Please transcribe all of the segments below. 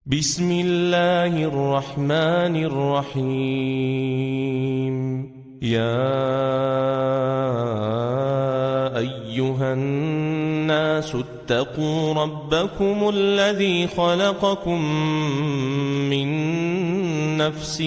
بسم الله الرحمن الرحيم. يا أيها الناس اتقوا ربكم الذي خلقكم من نفس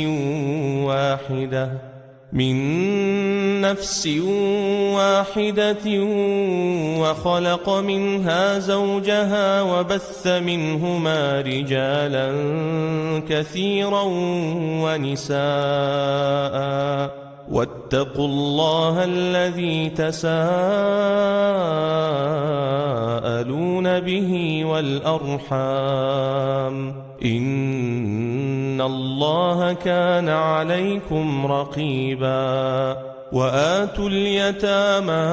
واحدة وخلق منها زوجها وبث منهما رجالا كثيرا ونساء واتقوا الله الذي تساءلون به والأرحام إن الله كان عليكم رقيبا. وآتوا اليتامى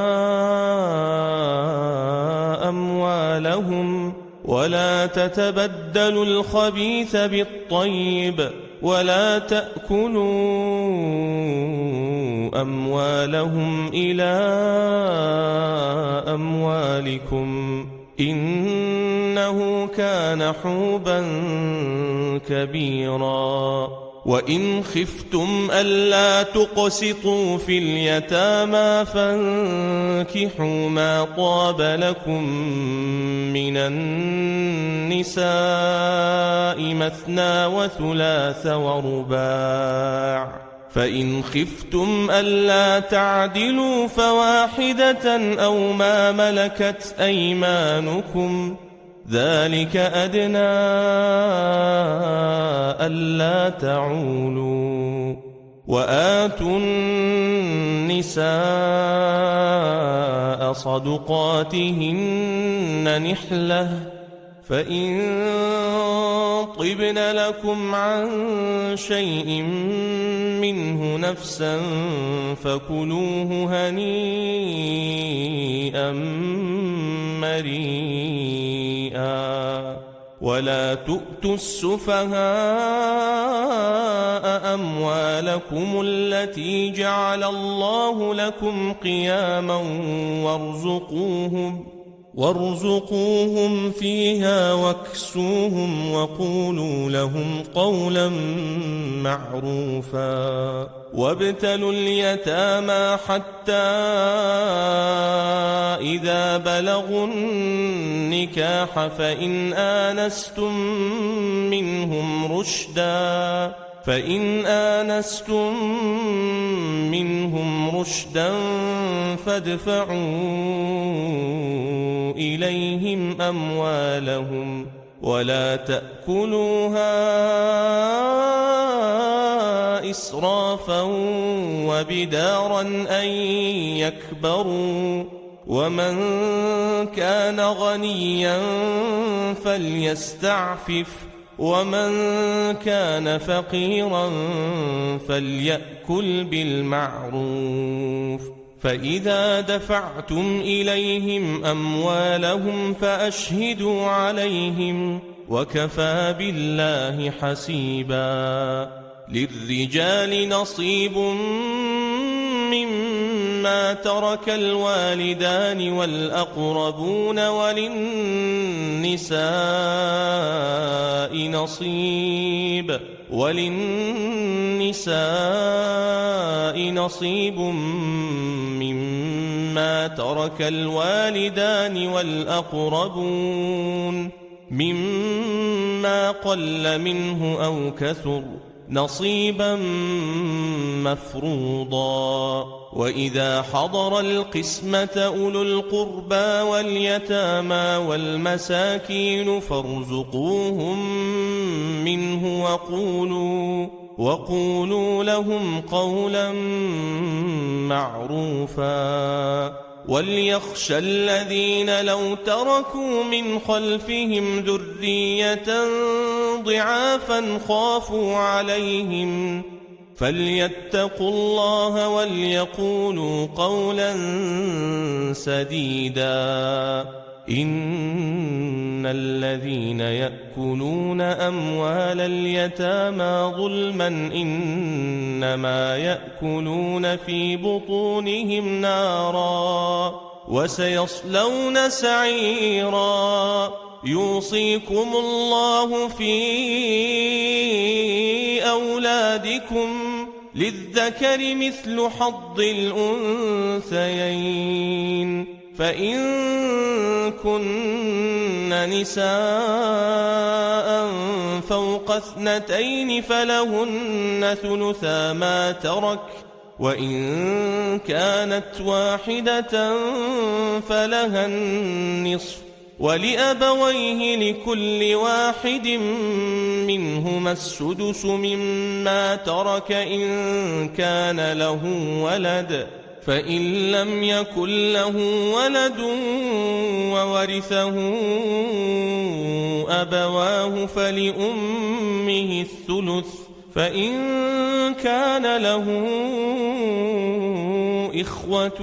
أموالهم ولا تتبدلوا الخبيث بالطيب ولا تأكلوا أموالهم إلى أموالكم إنه كان حوبا كبيرا. وإن خفتم ألا تقسطوا في اليتامى فانكحوا ما طاب لكم من النساء مثنى وثلاث ورباع، فإن خفتم ألا تعدلوا فواحدة أو ما ملكت أيمانكم ذلك أدنى ألا تعولوا. وآتوا النساء صدقاتهن نحلة فإن طبن لكم عن شيء منه نفسا فكلوه هنيئا مريئا. ولا تؤتوا السفهاء أموالكم التي جعل الله لكم قياما وارزقوهم فيها واكسوهم وقولوا لهم قولا معروفا. وابتلوا اليتامى حتى إذا بلغوا النكاح فإن آنستم منهم رشدا فادفعوا إليهم أموالهم ولا تأكلوها إسرافا وبدارا أن يكبروا. ومن كان غنيا فليستعفف ومن كان فقيرا فليأكل بالمعروف. فإذا دفعتم إليهم أموالهم فأشهدوا عليهم وكفى بالله حسيبا. للرجال نصيب مما ترك الوالدان والأقربون وللنساء نصيب مما ترك الوالدان والأقربون مما قل منه أو كثر نصيبا مفروضا. وإذا حضر القسمة أولو القربى واليتامى والمساكين فارزقوهم منه وقولوا لهم قولا معروفا. وليخشى الذين لو تركوا من خلفهم ذرية ضعافا خافوا عليهم فليتقوا الله وليقولوا قولا سديدا. إن الذين يأكلون أموال اليتامى ظلما إنما يأكلون في بطونهم نارا وسيصلون سعيرا. يوصيكم الله في أولادكم للذكر مثل حظ الأنثيين فإن كن نساء فوق 2 فلهن ثلثا ما ترك وإن كانت واحدة فلها النصف ولأبويه لكل واحد منهما السدس مما ترك إن كان له ولد فإن لم يكن له ولد وورثه أبواه فلأمه الثلث فإن كان له إخوة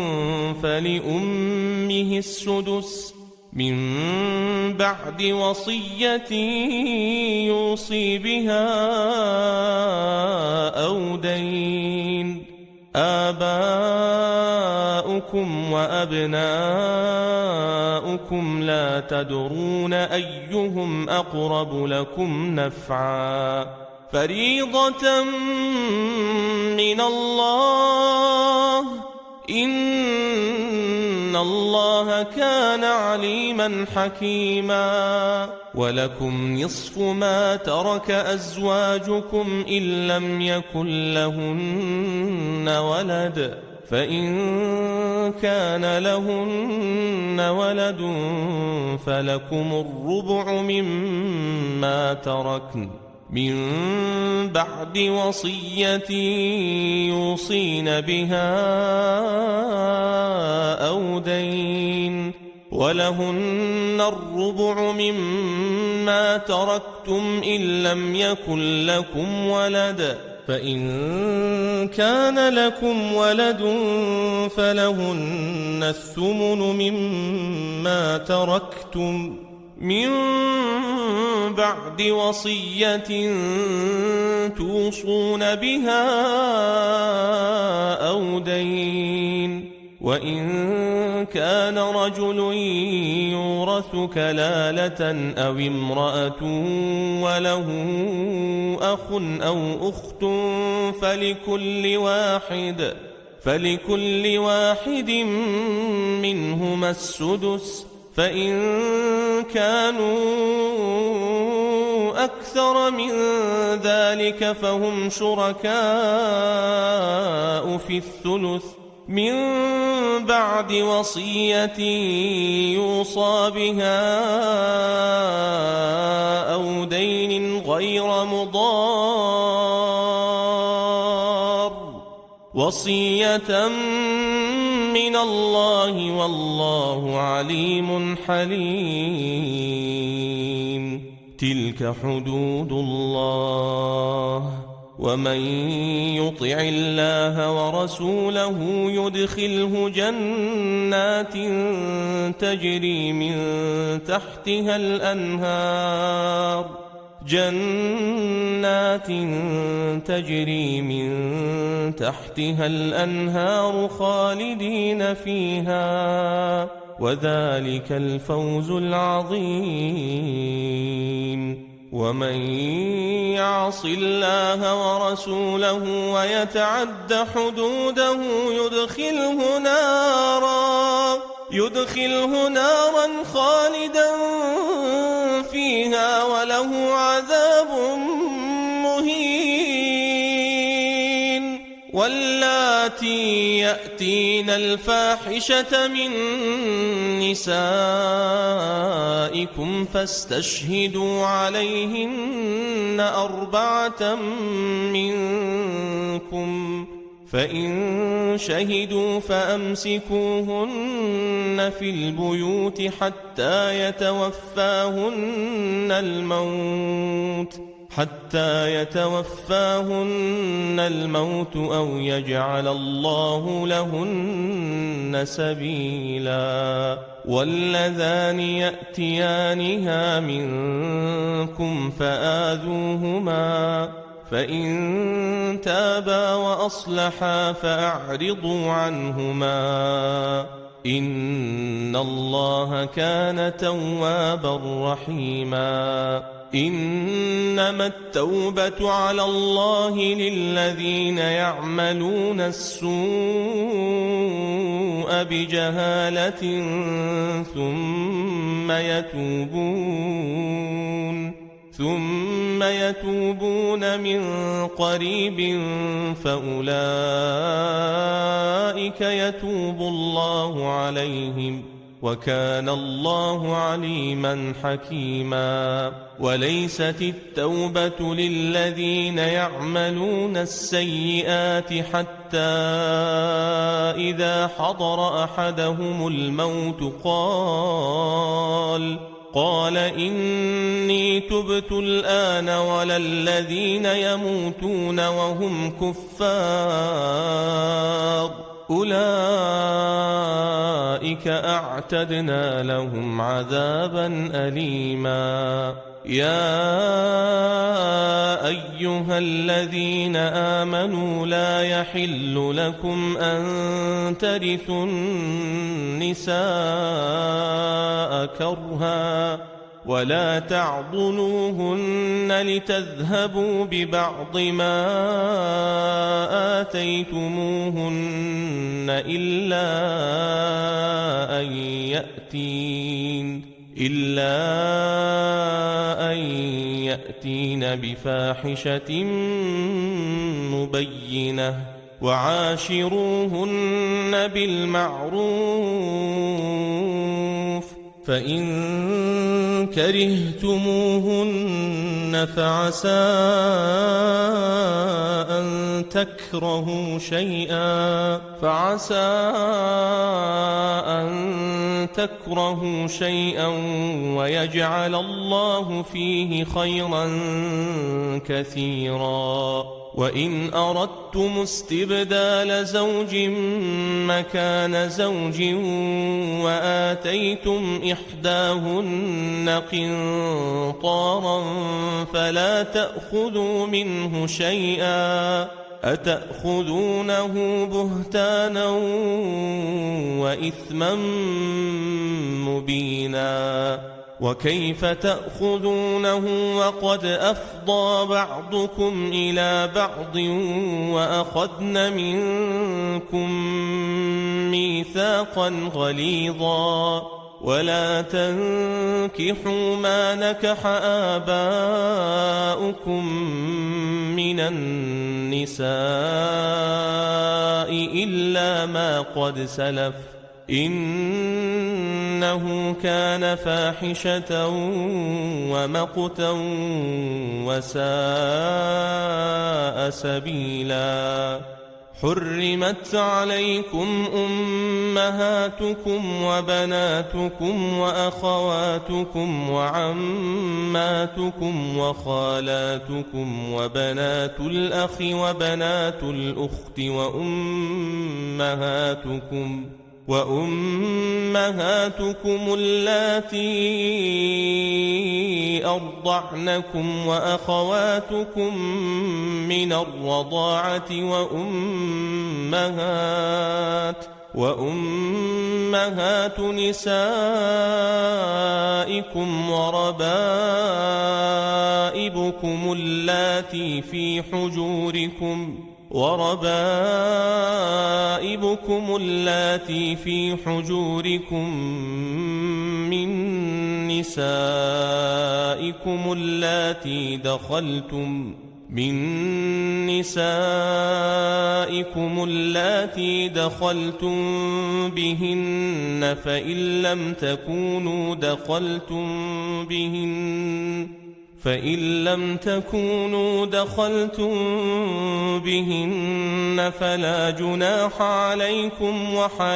فلأمه السدس من بعد وصية يوصي بها أو دين آباؤكم وأبناؤكم لا تدرون أيهم أقرب لكم نفعا فريضة من الله إن الله كان عليما حكيما ولكم نصف ما ترك أزواجكم إن لم يكن لهن ولد فإن كان لهن ولد فلكم الربع مما تركن من بعد وصية يوصين بها أو دين ولهن الربع مما تركتم إن لم يكن لكم ولد فإن كان لكم ولد فلهن الثمن مما تركتم من بعد وصية توصون بها أو دين وإن كان رجل يورث كلالة أو امرأة وله أخ أو أخت فلكل واحد منهما السدس فإن كانوا أكثر من ذلك فهم شركاء في الثلث من بعد وصية يوصى بها أو دين غير مضار وصية من الله والله عليم حليم تلك حدود الله ومن يطع الله ورسوله يدخله جنات تجري من تحتها الأنهار خالدين فيها وذلك الفوز العظيم ومن يعص الله ورسوله ويتعد حدوده يدخله نارا خالدا فيها وله عذاب مهين واللاتي يأتين الفاحشة من نسائكم فاستشهدوا عليهن 4 منكم فإن شهدوا فأمسكوهن في البيوت حتى يتوفاهن الموت أو يجعل الله لهن سبيلا واللذان يأتيانها منكم فآذوهما فإن تابا وأصلحا فأعرضوا عنهما إن الله كان توابا رحيما إنما التوبة على الله للذين يعملون السوء بجهالة ثم يتوبون من قريب فأولئك يتوب الله عليهم وكان الله عليما حكيما وليست التوبة للذين يعملون السيئات حتى إذا حضر أحدهم الموت قال إني تبت الآن ولا الذين يموتون وهم كفار أولئك أعتدنا لهم عذابا أليما يا أيها الذين آمنوا لا يحل لكم أن ترثوا النساء كرها ولا تعضلوهن لتذهبوا ببعض ما آتيتموهن إلا أن يأتين بفاحشة مبينة وعاشروهن بالمعروف فإن كرهتموهن فعسى أن تكرهوا شيئا ويجعل الله فيه خيرا كثيرا وإن أردتم استبدال زوج مكان زوج وآتيتم إحداهن قنطارا فلا تأخذوا منه شيئا أتأخذونه بهتانا وإثما مبينا وكيف تأخذونه وقد أفضى بعضكم إلى بعض وأخذن منكم ميثاقا غليظا ولا تنكحوا ما نكح آباؤكم من النساء إلا ما قد سلف إنه كان فاحشة ومقتا وساء سبيلا حرمت عليكم أمهاتكم وبناتكم وأخواتكم وعماتكم وخالاتكم وبنات الأخ وبنات الأخت وأمهاتكم اللاتي أرضعنكم وأخواتكم من الرضاعة وأمهات نسائكم وربائبكم اللاتي في حجوركم من نسائكم اللاتي دخلتم بهن فإن لم تكونوا دخلتم بهن فلا جناح عليكم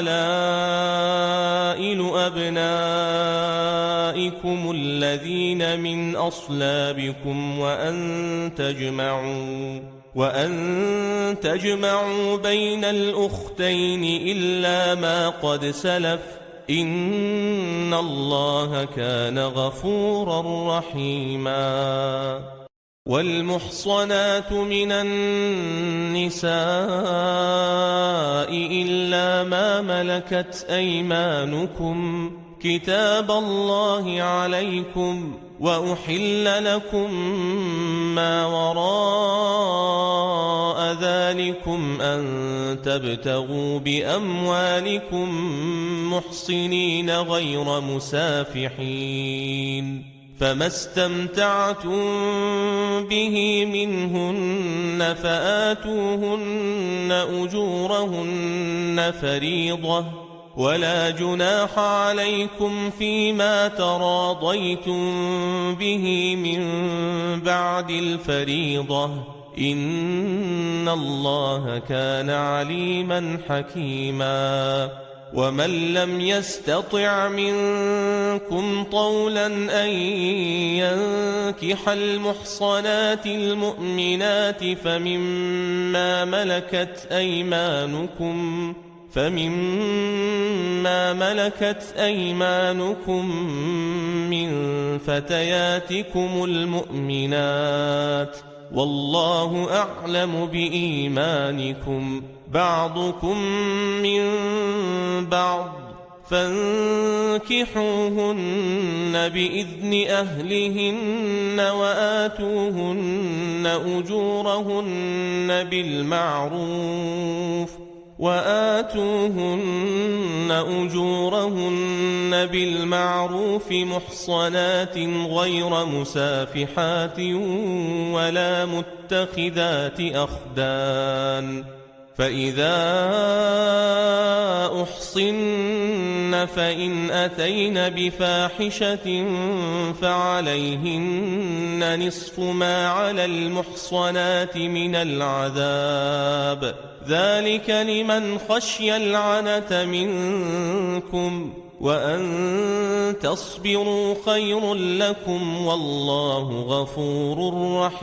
وحلائل أبنائكم الذين من أصلابكم وأن تجمعوا بين الأختين إلا ما قد سلف إن الله كان غفورا رحيما والمحصنات من النساء إلا ما ملكت أيمانكم كتاب الله عليكم وأحل لكم ما وراء ذلكم أن تبتغوا بأموالكم محصنين غير مسافحين فما استمتعتم به منهن فآتوهن أجورهن فريضة ولا جناح عليكم فيما تراضيتم به من بعد الفريضة إن الله كان عليما حكيما ومن لم يستطع منكم طولا أن ينكح المحصنات المؤمنات فمما ملكت أيمانكم من فتياتكم المؤمنات والله أعلم بإيمانكم بعضكم من بعض فانكحوهن بإذن أهلهن وآتوهن أجورهن بالمعروف محصنات غير مسافحات ولا متخذات أخدان فإذا أحصن فإن أتين بفاحشة فعليهن نصف ما على المحصنات من العذاب ذلك لمن خشي العنة منكم وأن تصبروا خير لكم والله غفور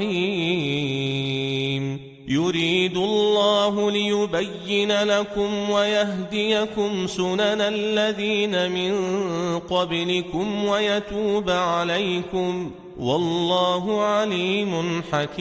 رحيم يريد الله ليبين لكم ويهديكم سنن الذين من قبلكم ويتوب عليكم والله عليم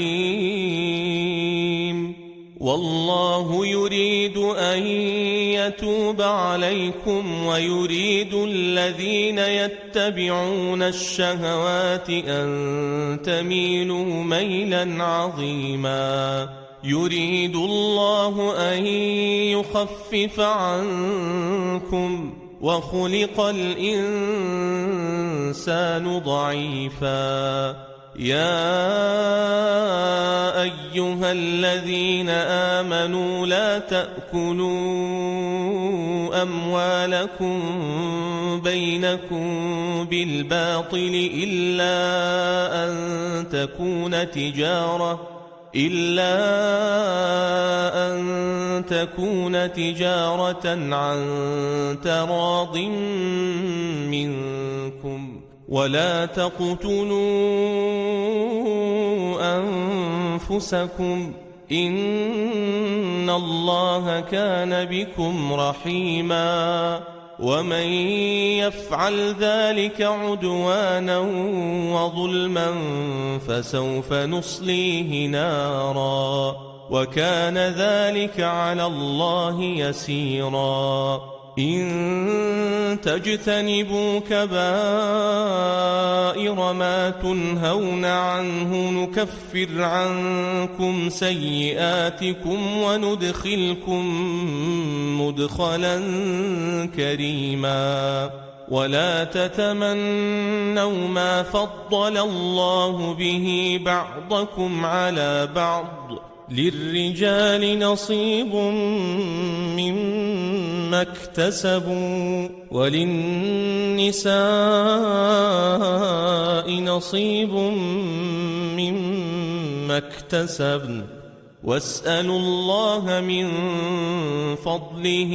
حكيم والله يريد أن يتوب عليكم ويريد الذين يتبعون الشهوات أن تميلوا ميلا عظيما يريد الله أن يخفف عنكم وخلق الإنسان ضعيفا يا أيها الذين آمنوا لا تأكلوا أموالكم بينكم بالباطل إلا أن تكون تجارة عن تراض منكم ولا تقتلوا أنفسكم إن الله كان بكم رحيما ومن يفعل ذلك عدوانا وظلما فسوف نصليه نارا وكان ذلك على الله يسيرا إن تجتنبوا كبائر ما تنهون عنه نكفر عنكم سيئاتكم وندخلكم مدخلا كريما ولا تتمنوا ما فضل الله به بعضكم على بعض للرجال نصيب مما اكتسبوا وللنساء نصيب مما اكتسبن واسألوا الله من فضله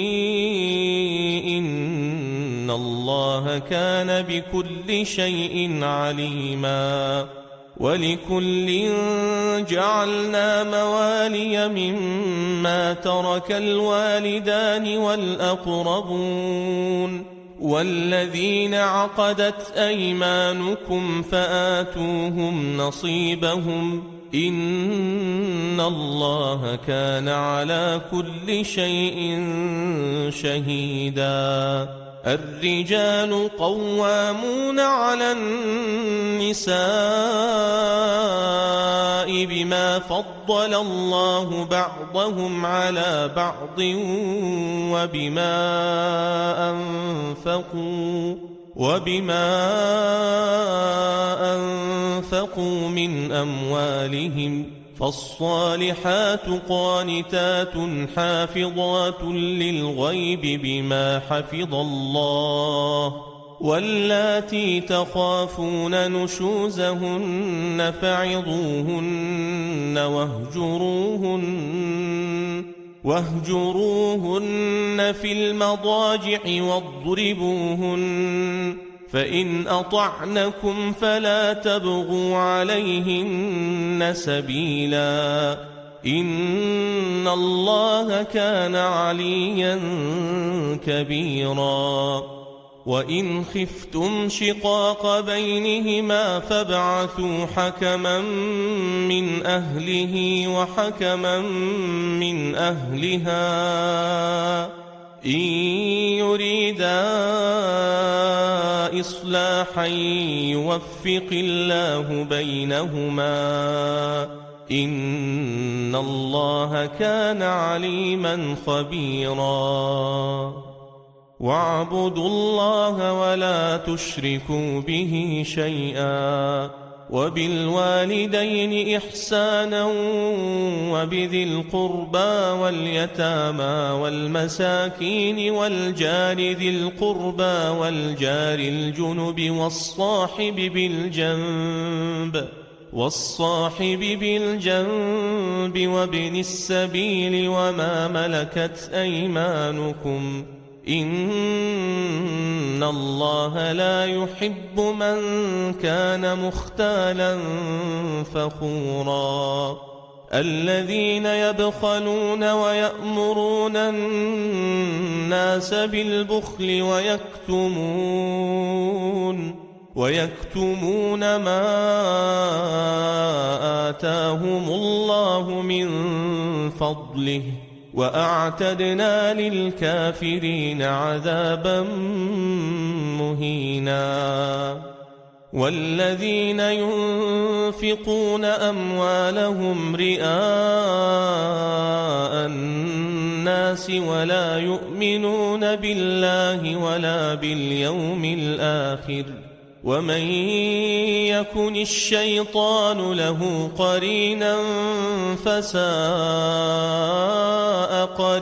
إن الله كان بكل شيء عليما ولكل جعلنا موالي مما ترك الوالدان والأقربون والذين عقدت أيمانكم فآتوهم نصيبهم إن الله كان على كل شيء شهيدا الرجال قوامون على النساء بما فضل الله بعضهم على بعض وبما أنفقوا من أموالهم فالصالحات قانتات حافظات للغيب بما حفظ الله واللاتي تخافون نشوزهن فعظوهن واهجروهن في المضاجع واضربوهن فإن أطعنكم فلا تبغوا عليهن سبيلا إن الله كان عليا كبيرا وإن خفتم شقاق بينهما فابعثوا حكما من أهله وحكما من أهلها إن يريدا إصلاحا يوفق الله بينهما إن الله كان عليما خبيرا واعبدوا الله ولا تشركوا به شيئا وبالوالدين إحسانا وبذي القربى واليتامى والمساكين والجار ذي القربى والجار الجنب والصاحب بالجنب وابن السبيل وما ملكت أيمانكم إن الله لا يحب من كان مختالا فخورا الذين يبخلون ويأمرون الناس بالبخل ويكتمون ما آتاهم الله من فضله وأعتدنا للكافرين عذابا مهينا والذين ينفقون أموالهم رئاء الناس ولا يؤمنون بالله ولا باليوم الآخر ومن يكن الشيطان له قرينا فساء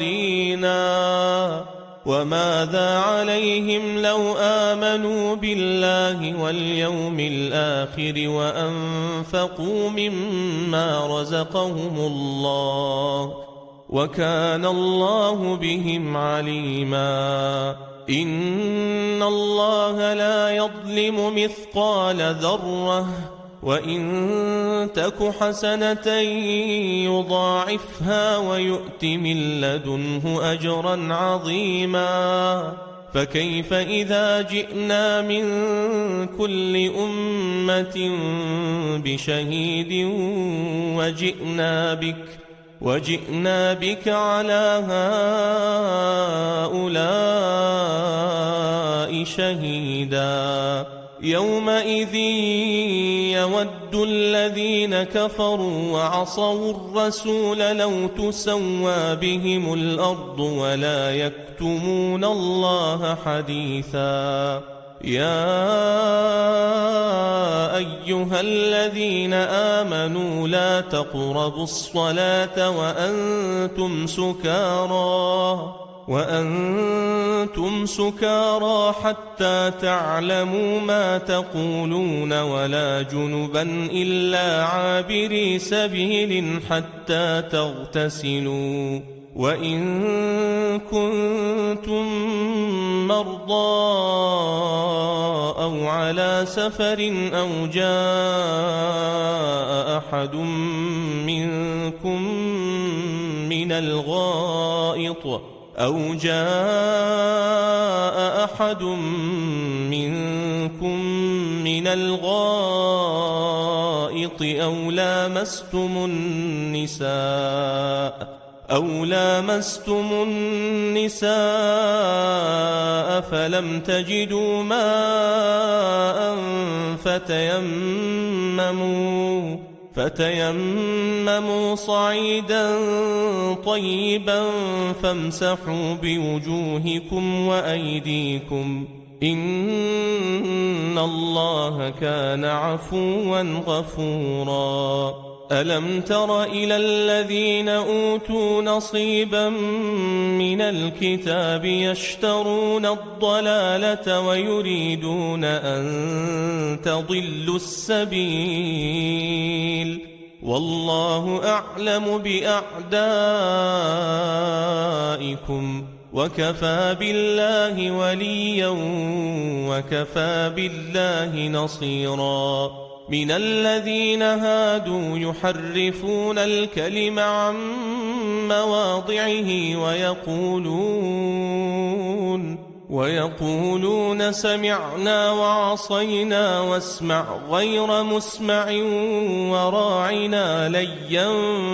قرينا وماذا عليهم لو آمنوا بالله واليوم الآخر وأنفقوا مما رزقهم الله وكان الله بهم عليما إن الله لا يظلم مثقال ذرة وإن تك حسنة يضاعفها ويؤت من لدنه أجرا عظيما فكيف إذا جئنا من كل أمة بشهيد وجئنا بك على هؤلاء شهيدا يومئذ يود الذين كفروا وعصوا الرسول لو تسوى بهم الأرض ولا يكتمون الله حديثا يا أيها الذين آمنوا لا تقربوا الصلاة وأنتم سكارى حتى تعلموا ما تقولون ولا جنبا إلا عابري سبيل حتى تغتسلوا وإن كنتم مرضى أو على سفر أو جاء أحد منكم من الغائط أحد منكم من الغائط أو لامستم النساء فلم تجدوا ماء فتيمموا صعيدا طيبا فامسحوا بوجوهكم وأيديكم إن الله كان عفوا غفورا. ألم تر إلى الذين أوتوا نصيبا من الكتاب يشترون الضلالة ويريدون أن تضلوا السبيل والله أعلم بأعدائكم وكفى بالله وليا وكفى بالله نصيرا. من الذين هادوا يحرفون الكلم عن مواضعه ويقولون سمعنا وعصينا واسمع غير مسمع وراعنا ليا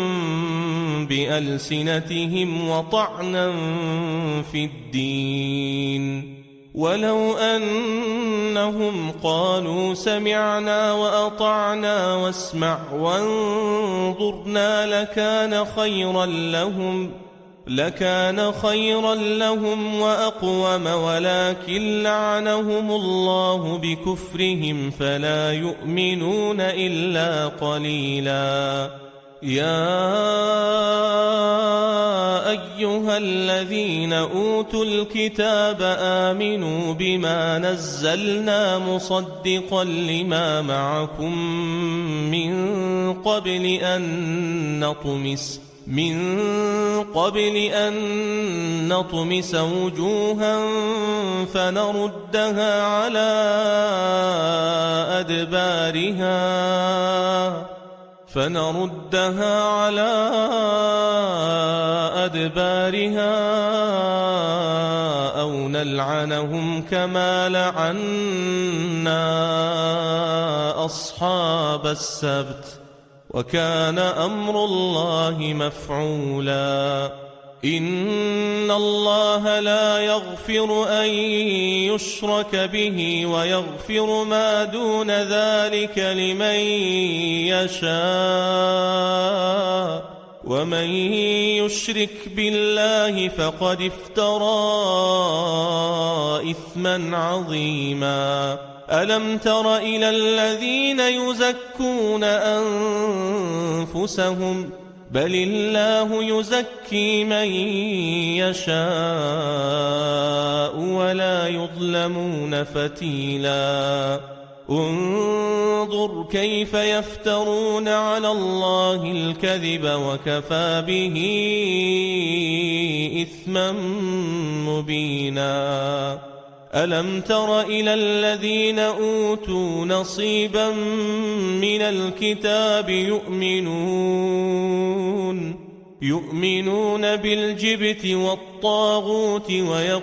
بألسنتهم وطعنا في الدين ولو أنهم قالوا سمعنا وأطعنا واسمع وانظرنا لكان خيرا لهم وأقوم ولكن لعنهم الله بكفرهم فلا يؤمنون إلا قليلا. يا أيها الذين أوتوا الكتاب آمنوا بما نزلنا مصدقا لما معكم من قبل أن نطمس وجوها فنردها على أدبارها أو نلعنهم كما لعنا أصحاب السبت وكان أمر الله مفعولا. إن الله لا يغفر أن يشرك به ويغفر ما دون ذلك لمن يشاء ومن يشرك بالله فقد افترى إثما عظيما. ألم تر إلى الذين يزكون أنفسهم بل الله يزكي من يشاء ولا يظلمون فتيلا. انظر كيف يفترون على الله الكذب وكفى به إثما مبينا. ألم تر إلى الذين أوتوا نصيبا من الكتاب يؤمنون بالجبت والطاغوت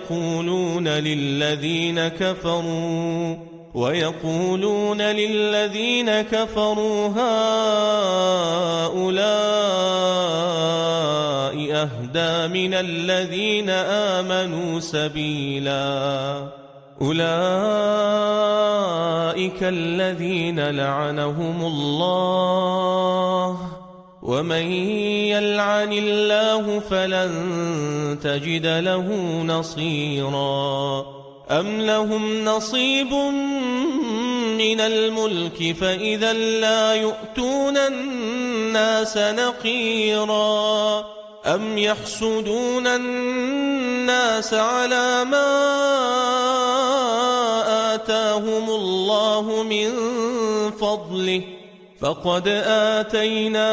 ويقولون للذين كفروا هؤلاء أهدى من الذين آمنوا سبيلا. أولئك الذين لعنهم الله ومن يلعن الله فلن تجد له نصيرا. أم لهم نصيب من الملك فإذا لا يؤتون الناس نقيرا. أم يحسدون الناس على ما آتاهم الله من فضله فقد آتينا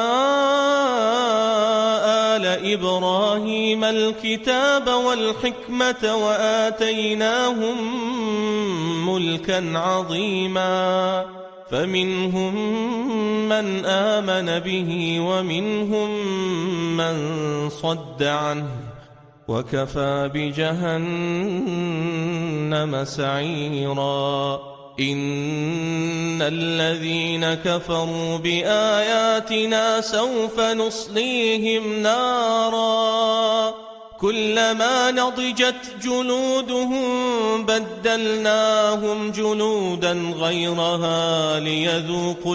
آل إبراهيم الكتاب والحكمة وآتيناهم ملكا عظيما. فمنهم من آمن به ومنهم من صد عنه وكفى بجهنم سعيرا إن الذين كفروا بآياتنا سوف نصليهم نارا كلما نضجت جلودهم بدلناهم جلودا غيرها ليذوقوا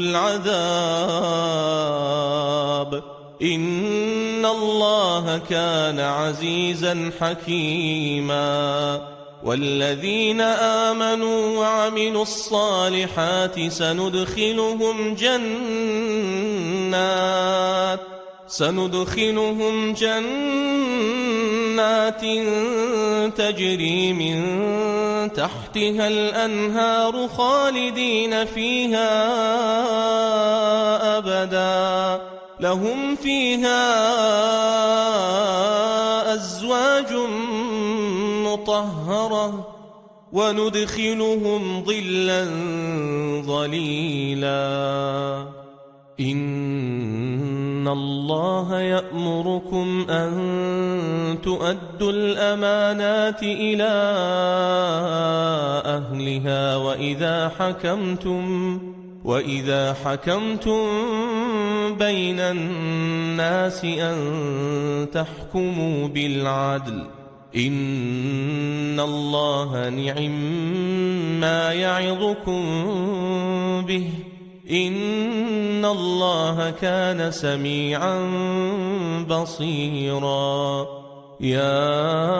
العذاب إن الله كان عزيزا حكيما والذين آمنوا وعملوا الصالحات سندخلهم جنات تجري من تحتها الأنهار خالدين فيها أبدا لهم فيها أزواج مطهرة وندخلهم ظلا ظليلا إن الله يأمركم أن تؤدوا الأمانات إلى أهلها وإذا حكمتم بين الناس أن تحكموا بالعدل إن الله نعم يعظكم به إن الله كان سميعا بصيرا يا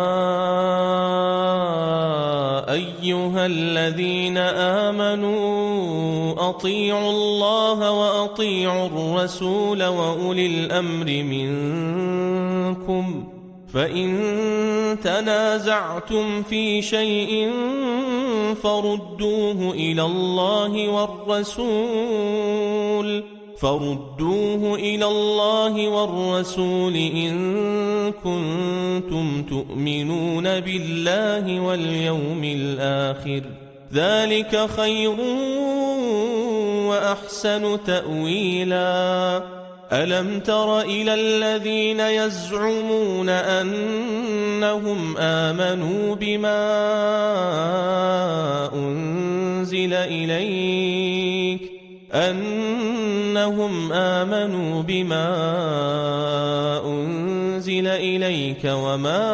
أيها الذين آمنوا أطيعوا الله وأطيعوا الرسول وأولي الأمر منكم فإن تنازعتم في شيء فردوه إلى الله والرسول إن كنتم تؤمنون بالله واليوم الآخر ذلك خير وأحسن تأويلا ألم تر إلى الذين يزعمون أنهم آمنوا بما أنزل إليك وما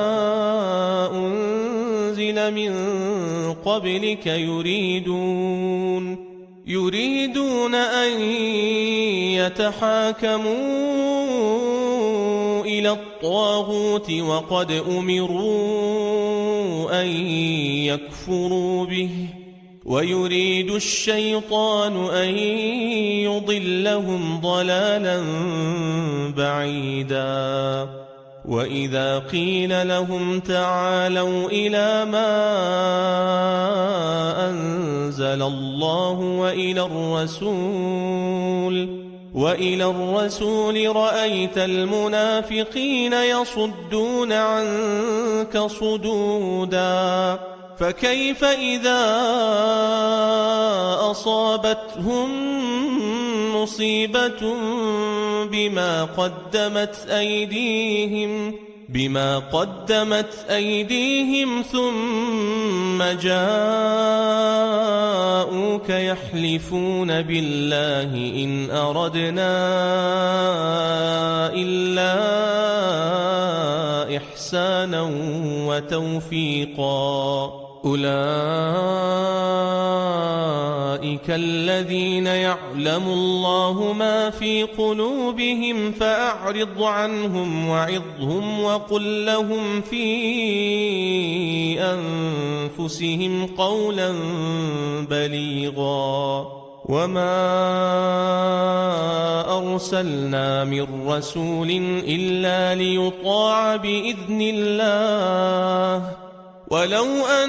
أنزل من قبلك يريدون أن يتحاكموا إلى الطاغوت وقد أمروا أن يكفروا به ويريد الشيطان أن يضلهم ضلالا بعيدا وإذا قيل لهم تعالوا إلى ما أنزل الله وإلى الرسول رأيت المنافقين يصدون عنك صدودا فكيف إذا أصابتهم مصيبة بما قدمت أيديهم ثم جاءوك يحلفون بالله إن أردنا إلا إحسانا وتوفيقا أولئك الذين يعلم الله ما في قلوبهم فأعرض عنهم وعظهم وقل لهم في أنفسهم قولا بليغا وما أرسلنا من رسول إلا ليطاع بإذن الله ولو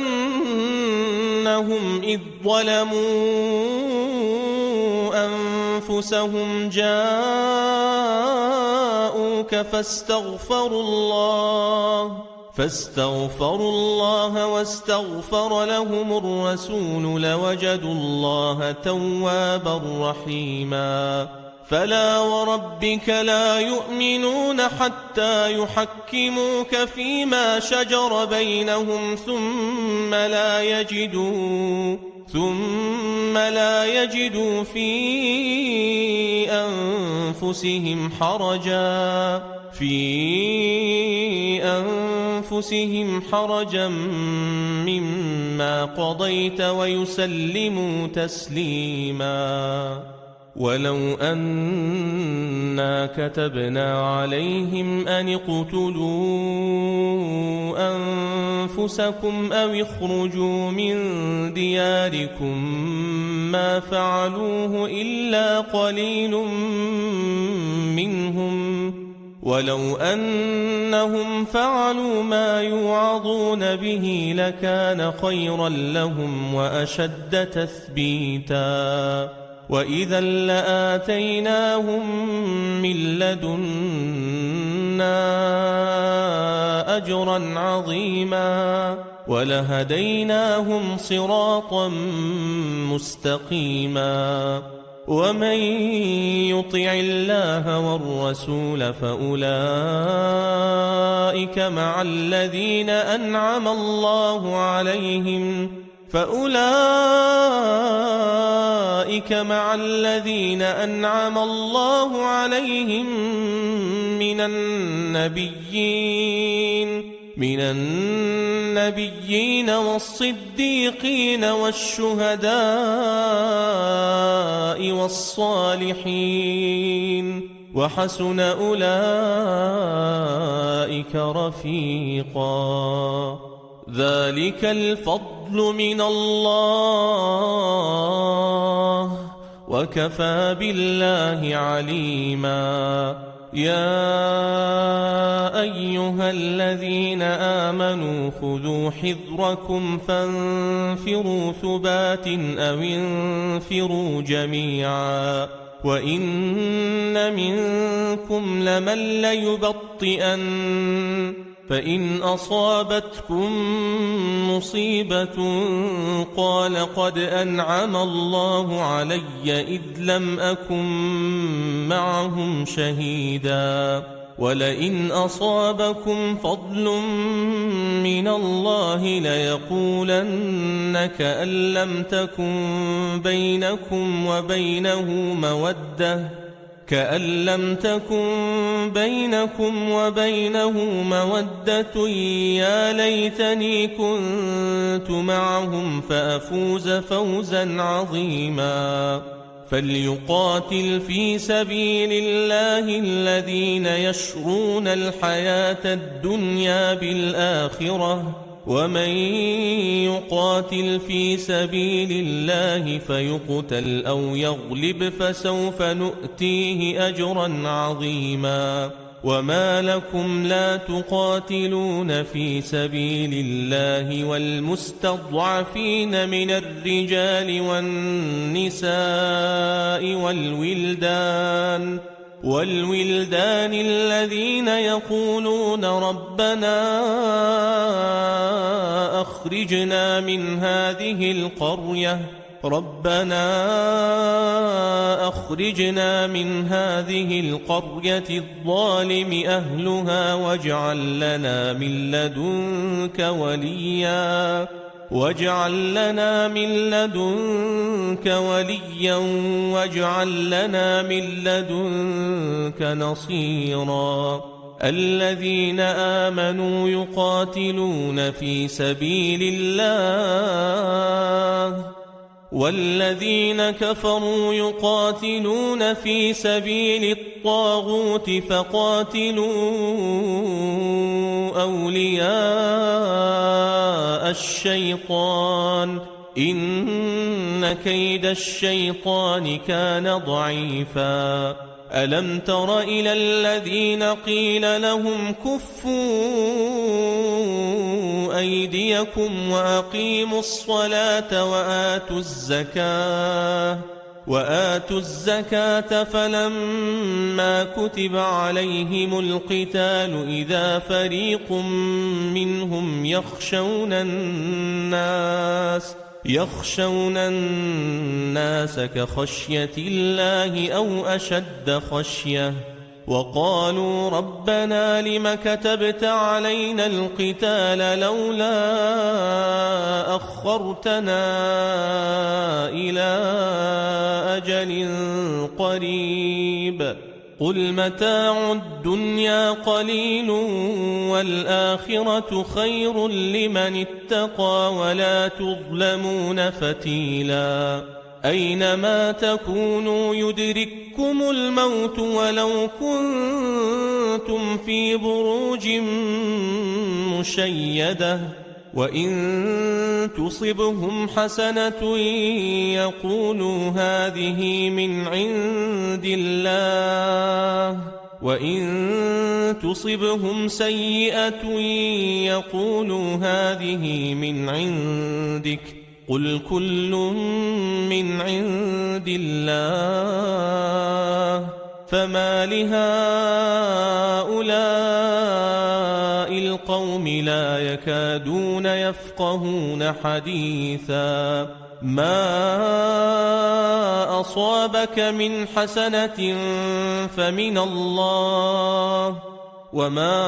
أنهم إذ ظلموا أنفسهم جاءوك فاستغفروا الله واستغفر لهم الرسول لوجدوا الله توابا رحيما فلا وربك لا يؤمنون حتى يحكموك فيما شجر بينهم ثم لا يجدوا في أنفسهم حرجا مما قضيت ويسلموا تسليما. ولو أنا كتبنا عليهم أن اقتلوا أنفسكم أو اخرجوا من دياركم ما فعلوه إلا قليل منهم، ولو أنهم فعلوا ما يوعظون به لكان خيرا لهم وأشد تثبيتا، وإذا لآتيناهم من لدنا أجرا عظيما ولهديناهم صراطا مستقيما. ومن يطع الله والرسول فأولئك مع الذين أنعم الله عليهم من النبيين والصديقين والشهداء والصالحين، وحسن أولئك رفيقا. ذلك الفضل من الله وكفى بالله عليما. يا أيها الذين آمنوا خذوا حذركم فانفروا ثبات أو انفروا جميعا، وإن منكم لمن ليبطئن، فإن أصابتكم مصيبة قال قد أنعم الله علي إذ لم أكن معهم شهيدا، ولئن أصابكم فضل من الله ليقولن كأن لم تكن بينكم وبينه مودة يا ليتني كنت معهم فأفوز فوزا عظيما. فليقاتل في سبيل الله الذين يشرون الحياة الدنيا بالآخرة، ومن يقاتل في سبيل الله فيقتل أو يغلب فسوف نؤتيه أجرا عظيما. وما لكم لا تقاتلون في سبيل الله والمستضعفين من الرجال والنساء والولدان الذين يقولون ربنا أخرجنا من هذه القرية الظالم أهلها واجعل لنا من لدنك وليا واجعل لنا من لدنك نصيرا. الذين آمنوا يقاتلون في سبيل الله، والذين كفروا يقاتلون في سبيل الطاغوت فقاتلوا أولياء الشيطان إن كيد الشيطان كان ضعيفا. ألم تر إلى الذين قيل لهم كفوا أيديكم وأقيموا الصلاة وآتوا الزكاة فلما كتب عليهم القتال إذا فريق منهم يخشون الناس كخشية الله أو أشد خشية وقالوا ربنا لم كتبت علينا القتال لولا أخرتنا إلى أجل قريب قل متاع الدنيا قليل والآخرة خير لمن اتقى ولا تظلمون فتيلا أينما تكونوا يدرككم الموت ولو كنتم في بروج مشيدة وإن تصبهم حسنة يقولوا هذه من عند الله وإن تصبهم سيئة يقولوا هذه من عندك قل كل من عند الله فما لهؤلاء القوم لا يكادون يفقهون حديثا ما أصابك من حسنة فمن الله وما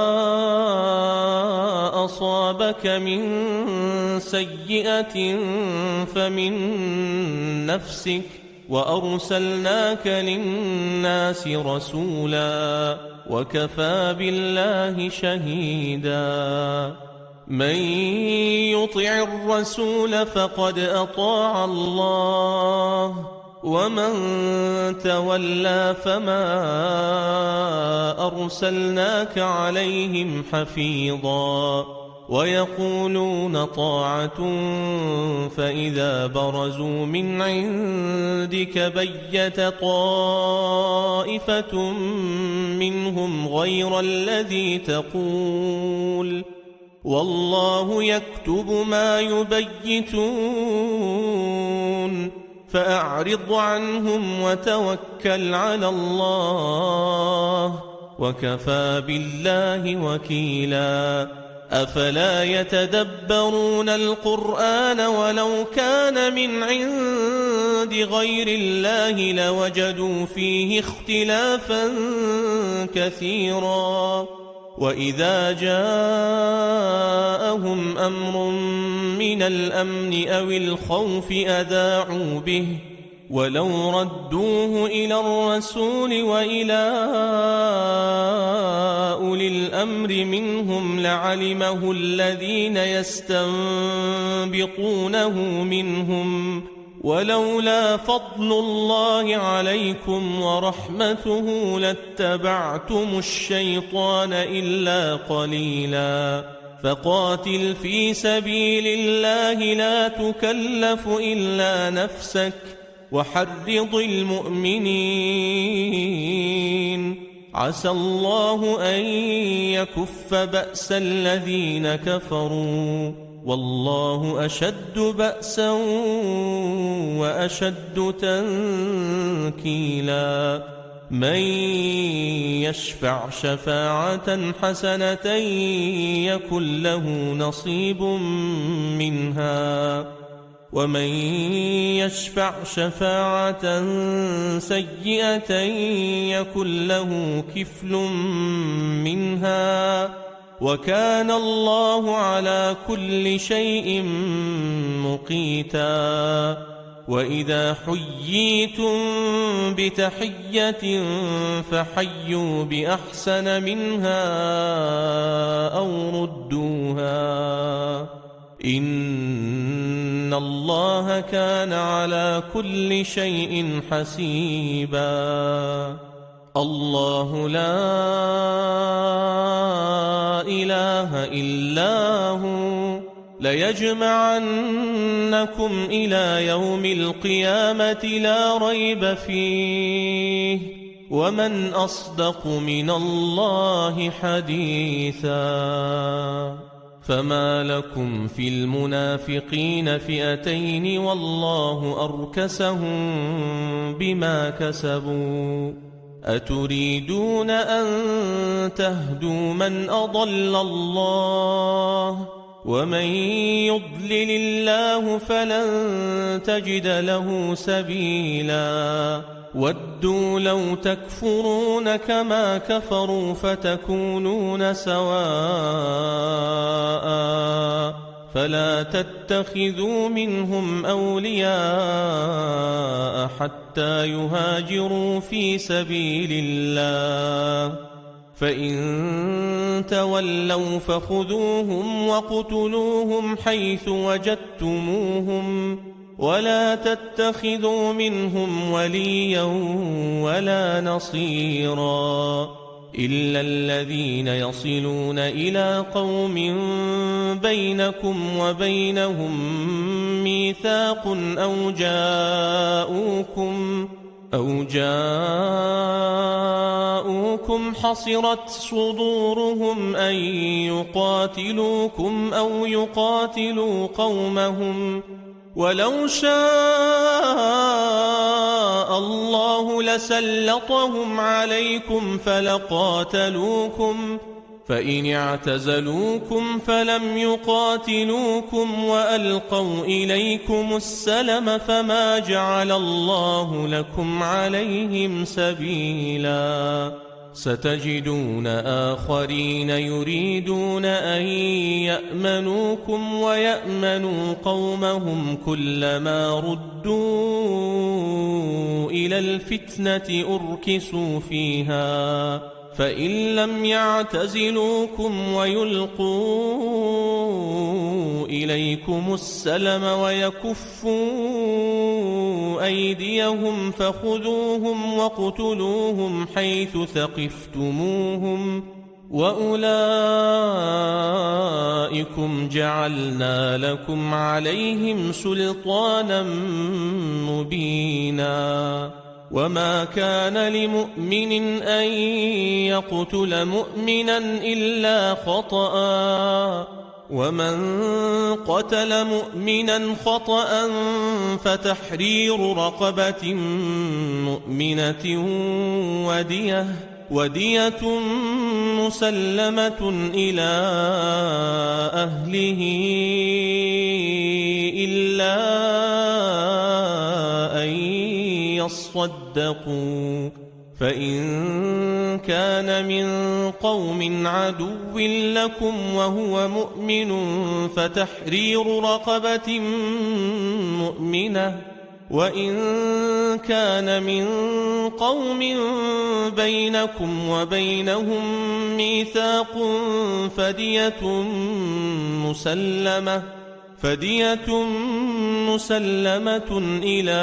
أصابك من سيئة فمن نفسك وأرسلناك للناس رسولا وكفى بالله شهيدا من يطع الرسول فقد أطاع الله ومن تولى فما أرسلناك عليهم حفيظا ويقولون طاعة فإذا برزوا من عندك بيت طائفة منهم غير الذي تقول والله يكتب ما يبيتون فأعرض عنهم وتوكل على الله وكفى بالله وكيلا أفلا يتدبرون القرآن ولو كان من عند غير الله لوجدوا فيه اختلافا كثيرا وإذا جاءهم أمر من الأمن أو الخوف أذاعوا به ولو ردوه إلى الرسول وإلى أولي الأمر منهم لعلمه الذين يستنبطونه منهم ولولا فضل الله عليكم ورحمته لاتبعتم الشيطان إلا قليلا فقاتل في سبيل الله لا تكلف إلا نفسك وحرض المؤمنين عسى الله أن يكف بأس الذين كفروا والله أشد بأسا وأشد تنكيلا من يشفع شفاعة حسنة يكن له نصيب منها ومن يشفع شفاعة سيئة يكن له كفل منها وكان الله على كل شيء مقيتا وإذا حييتم بتحية فحيوا بأحسن منها أو ردوها إن الله كان على كل شيء حسيبا الله لا إله إلا هو ليجمعنكم إلى يوم القيامة لا ريب فيه ومن أصدق من الله حديثا فما لكم في المنافقين فئتين والله أركسهم بما كسبوا أتريدون أن تهدوا من أضل الله ومن يضلل الله فلن تجد له سبيلا ودوا لو تكفرون كما كفروا فتكونون سواء فلا تتخذوا منهم أولياء حتى يهاجروا في سبيل الله فإن تولوا فخذوهم وقتلوهم حيث وجدتموهم ولا تتخذوا منهم وليا ولا نصيرا إلا الذين يصلون إلى قوم بينكم وبينهم ميثاق أو جاءوكم حصرت صدورهم أن يقاتلوكم أو يقاتلوا قومهم ولو شاء الله لسلطهم عليكم فلقاتلوكم فإن اعتزلوكم فلم يقاتلوكم وألقوا إليكم السلم فما جعل الله لكم عليهم سبيلا ستجدون آخرين يريدون أن يأمنوكم ويأمنوا قومهم كلما ردوا إلى الفتنة أركسوا فيها فإن لم يعتزلوكم ويلقوا إليكم السلم ويكفوا أيديهم فخذوهم وقتلوهم حيث ثقفتموهم وأولئكم جعلنا لكم عليهم سلطانا مبينا وما كان لمؤمن أن يقتل مؤمنا إلا خطأ ومن قتل مؤمنا خطأ فتحرير رقبة مؤمنة ودية مسلمة إلى أهله إلا أن يصدقوا فإن كان من قوم عدو لكم وهو مؤمن فتحرير رقبة مؤمنة وإن كان من قوم بينكم وبينهم ميثاق فدية مسلمة إلى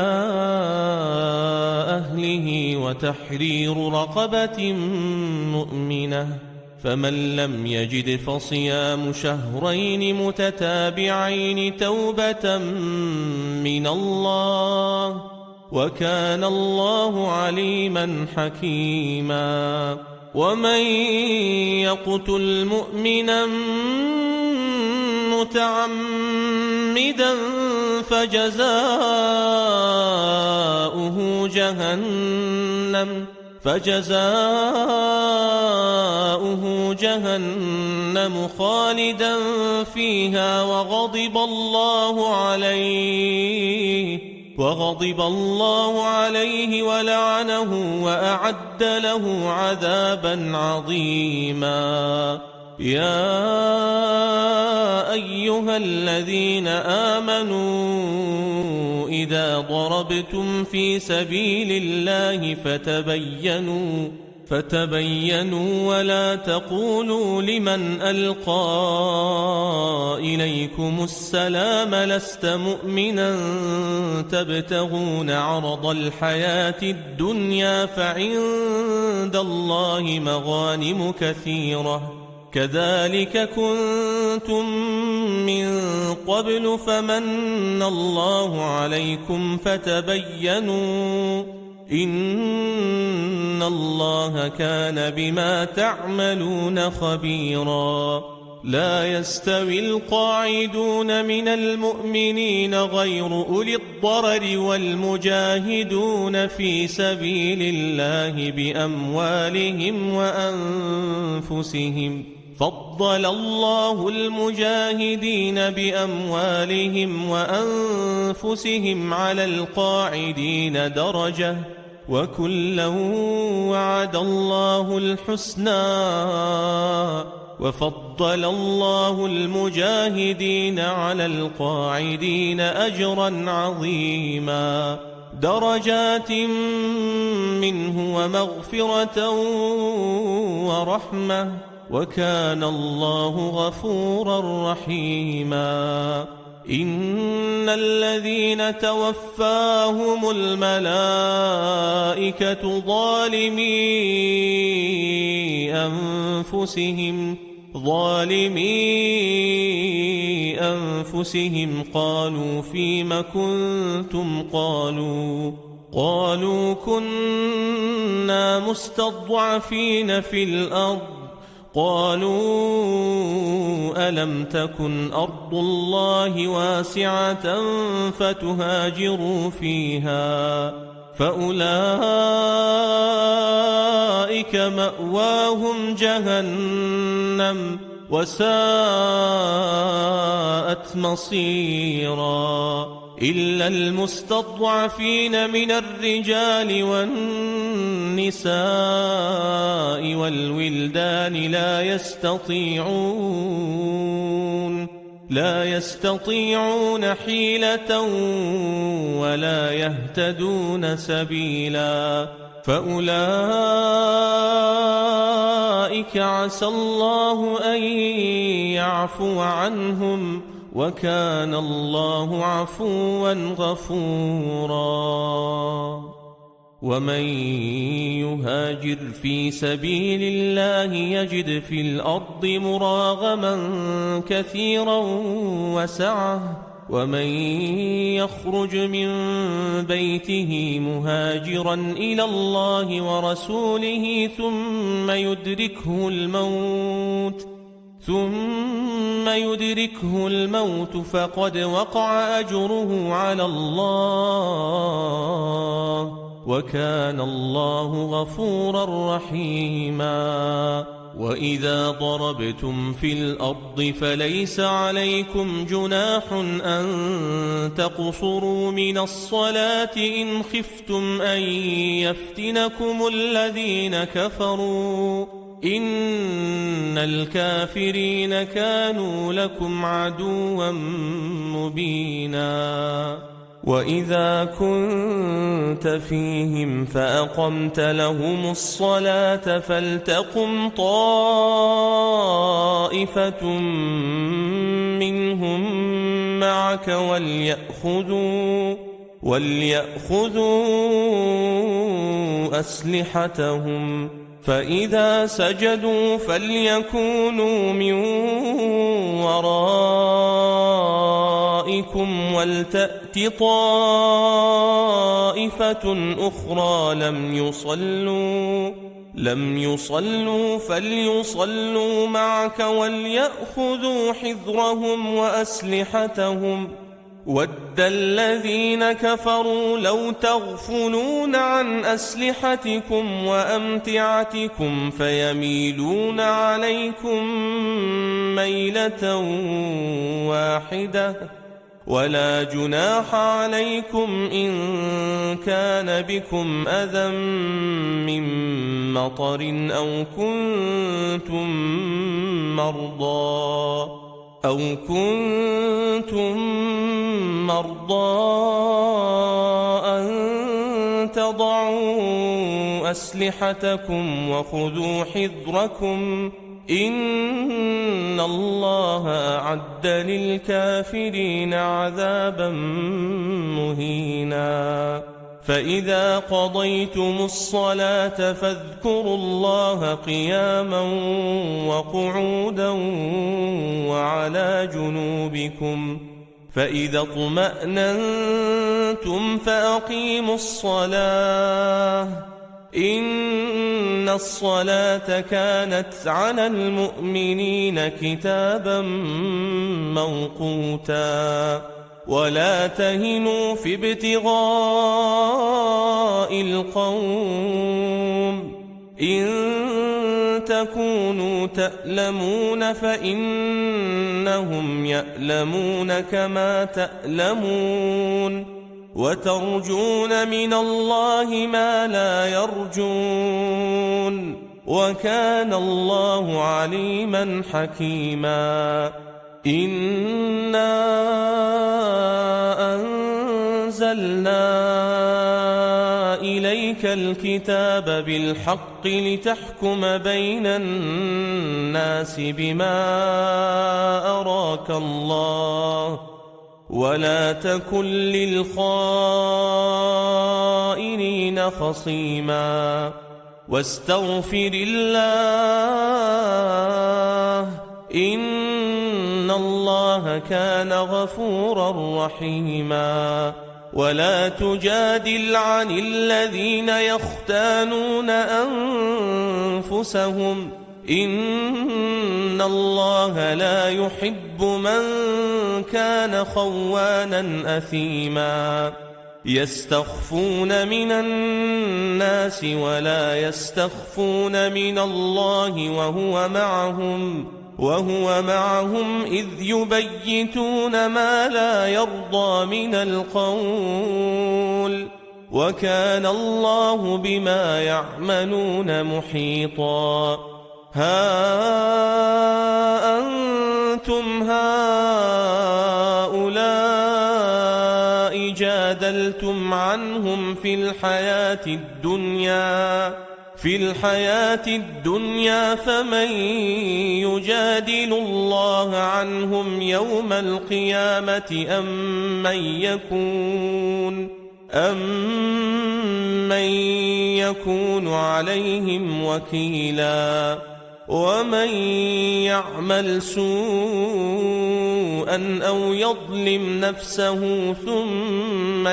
أهله وتحرير رقبة مؤمنة فمن لم يجد فصيام شهرين متتابعين توبة من الله وكان الله عليما حكيما ومن يقتل مؤمنا متعمدا فجزاؤه جهنم خالدا فيها وغضب الله عليه ولعنه وأعد له عذابا عظيما يا أيها الذين آمنوا إذا ضربتم في سبيل الله فتبينوا ولا تقولوا لمن ألقى إليكم السلام لست مؤمنا تبتغون عرض الحياة الدنيا فعند الله مغانم كثيرة كذلك كنتم من قبل فمن الله عليكم فتبينوا إن الله كان بما تعملون خبيرا لا يستوي القاعدون من المؤمنين غير أولي الضرر والمجاهدون في سبيل الله بأموالهم وأنفسهم فضل الله المجاهدين بأموالهم وأنفسهم على القاعدين درجة وكلا وعد الله الحسنى وفضل الله المجاهدين على القاعدين أجرا عظيما درجات منه ومغفرة ورحمة وكان الله غفورا رحيما إن الذين توفاهم الملائكة ظالمي أنفسهم قالوا فيم كنتم قالوا كنا مستضعفين في الأرض قالوا ألم تكن أرض الله واسعة فتهاجروا فيها فأولئك مأواهم جهنم وساءت مصيرا إلا المستضعفين من الرجال والنساء والولدان لا يستطيعون حيلة ولا يهتدون سبيلا فأولئك عسى الله أن يعفو عنهم وكان الله عفوا غفورا ومن يهاجر في سبيل الله يجد في الأرض مراغما كثيرا وسعة ومن يخرج من بيته مهاجرا إلى الله ورسوله ثم يدركه الموت فقد وقع أجره على الله وكان الله غفورا رحيما وإذا ضربتم في الأرض فليس عليكم جناح أن تقصروا من الصلاة إن خفتم أن يفتنكم الذين كفروا إن الكافرين كانوا لكم عدوا مبينا وإذا كنت فيهم فأقمت لهم الصلاة فلتقم طائفة منهم معك وليأخذوا أسلحتهم فإذا سجدوا فليكونوا من ورائكم ولتأت طائفة أخرى لم يصلوا فليصلوا معك وليأخذوا حذرهم وأسلحتهم ود الذين كفروا لو تغفلون عن أسلحتكم وأمتعتكم فيميلون عليكم ميلة واحدة ولا جناح عليكم إن كان بكم أذى من مطر أو كنتم مرضى أن تضعوا أسلحتكم وخذوا حذركم إن الله أعد للكافرين عذابا مهينا فإذا قضيتم الصلاة فاذكروا الله قياما وقعودا وعلى جنوبكم فإذا اطمأننتم فأقيموا الصلاة إن الصلاة كانت على المؤمنين كتابا موقوتا ولا تهنوا في ابتغاء القوم إن تكونوا تألمون فإنهم يألمون كما تألمون وترجون من الله ما لا يرجون وكان الله عليما حكيما إنا أنزلنا إليك الكتاب بالحق لتحكم بين الناس بما أراك الله ولا تكن للخائنين خصيما واستغفر الله إن الله كان غفورا رحيما ولا تجادل عن الذين يختانون أنفسهم إن الله لا يحب من كان خوانا أثيما يستخفون من الناس ولا يستخفون من الله وهو معهم إذ يبيتون ما لا يرضى من القول وكان الله بما يعملون محيطا ها أنتم هؤلاء جادلتم عنهم في الحياة الدنيا فمن يجادل الله عنهم يوم القيامة أم من يكون عليهم وكيلا ومن يعمل سوءا أو يظلم نفسه ثم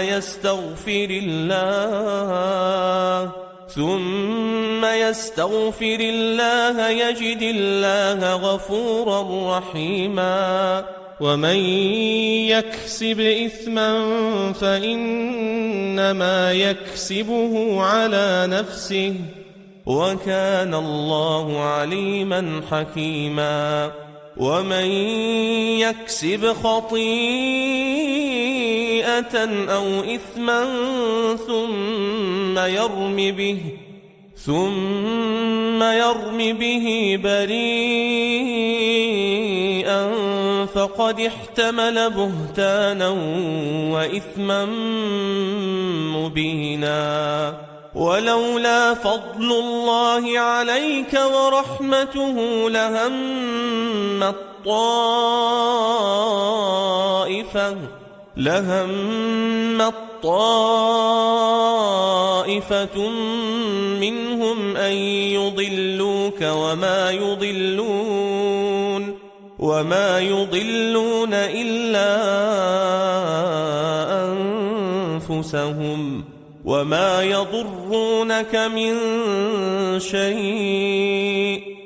يستغفر الله يجد الله غفورا رحيما ومن يكسب إثما فإنما يكسبه على نفسه وكان الله عليما حكيما ومن يكسب خطيئة أو إثما ثم يرم به بريئا فقد احتمل بهتانا وإثما مبينا ولولا فضل الله عليك ورحمته لهمت طائفة منهم أن يضلوك وما يضلون إلا أنفسهم وما يضرونك من شيء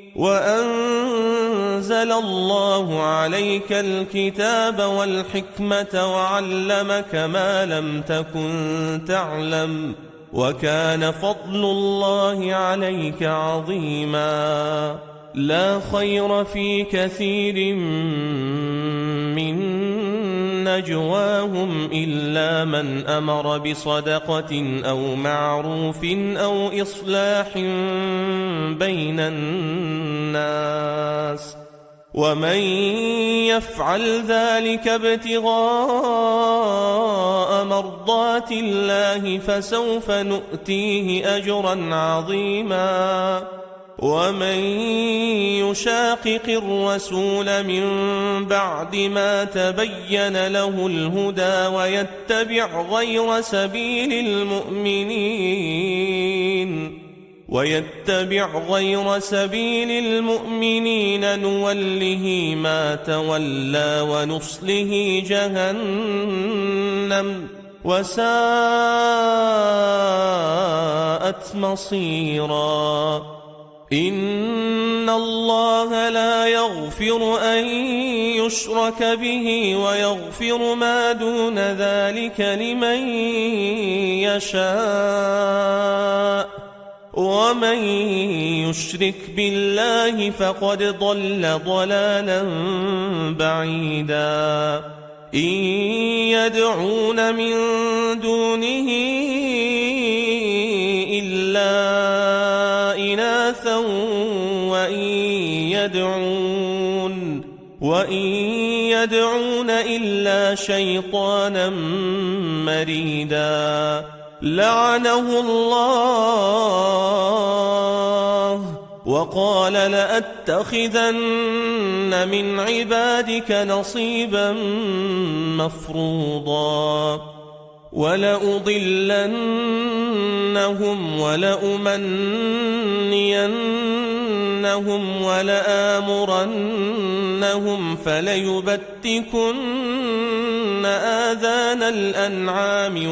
وأنزل الله عليك الكتاب والحكمة وعلمك ما لم تكن تعلم وكان فضل الله عليك عظيما لا خير في كثير من نجواهم إلا من أمر بصدقة أو معروف أو إصلاح بين الناس ومن يفعل ذلك ابتغاء مرضات الله فسوف نؤتيه أجرا عظيما ومن يشاقق الرسول من بعد ما تبين له الهدى ويتبع غير سبيل المؤمنين نوله ما تولى ونصله جهنم وساءت مصيرا إن الله لا يغفر أن يشرك به ويغفر ما دون ذلك لمن يشاء ومن يشرك بالله فقد ضل ضلالا بعيدا إن يدعون من دونه إلا إناثا وإن يدعون إلا شيطانا مريدا لعنه الله وقال لأتخذن من عبادك نصيبا مفروضا ولأضلنهم ولأمنينهم ولآمرنهم فليبتكن آذان الأنعام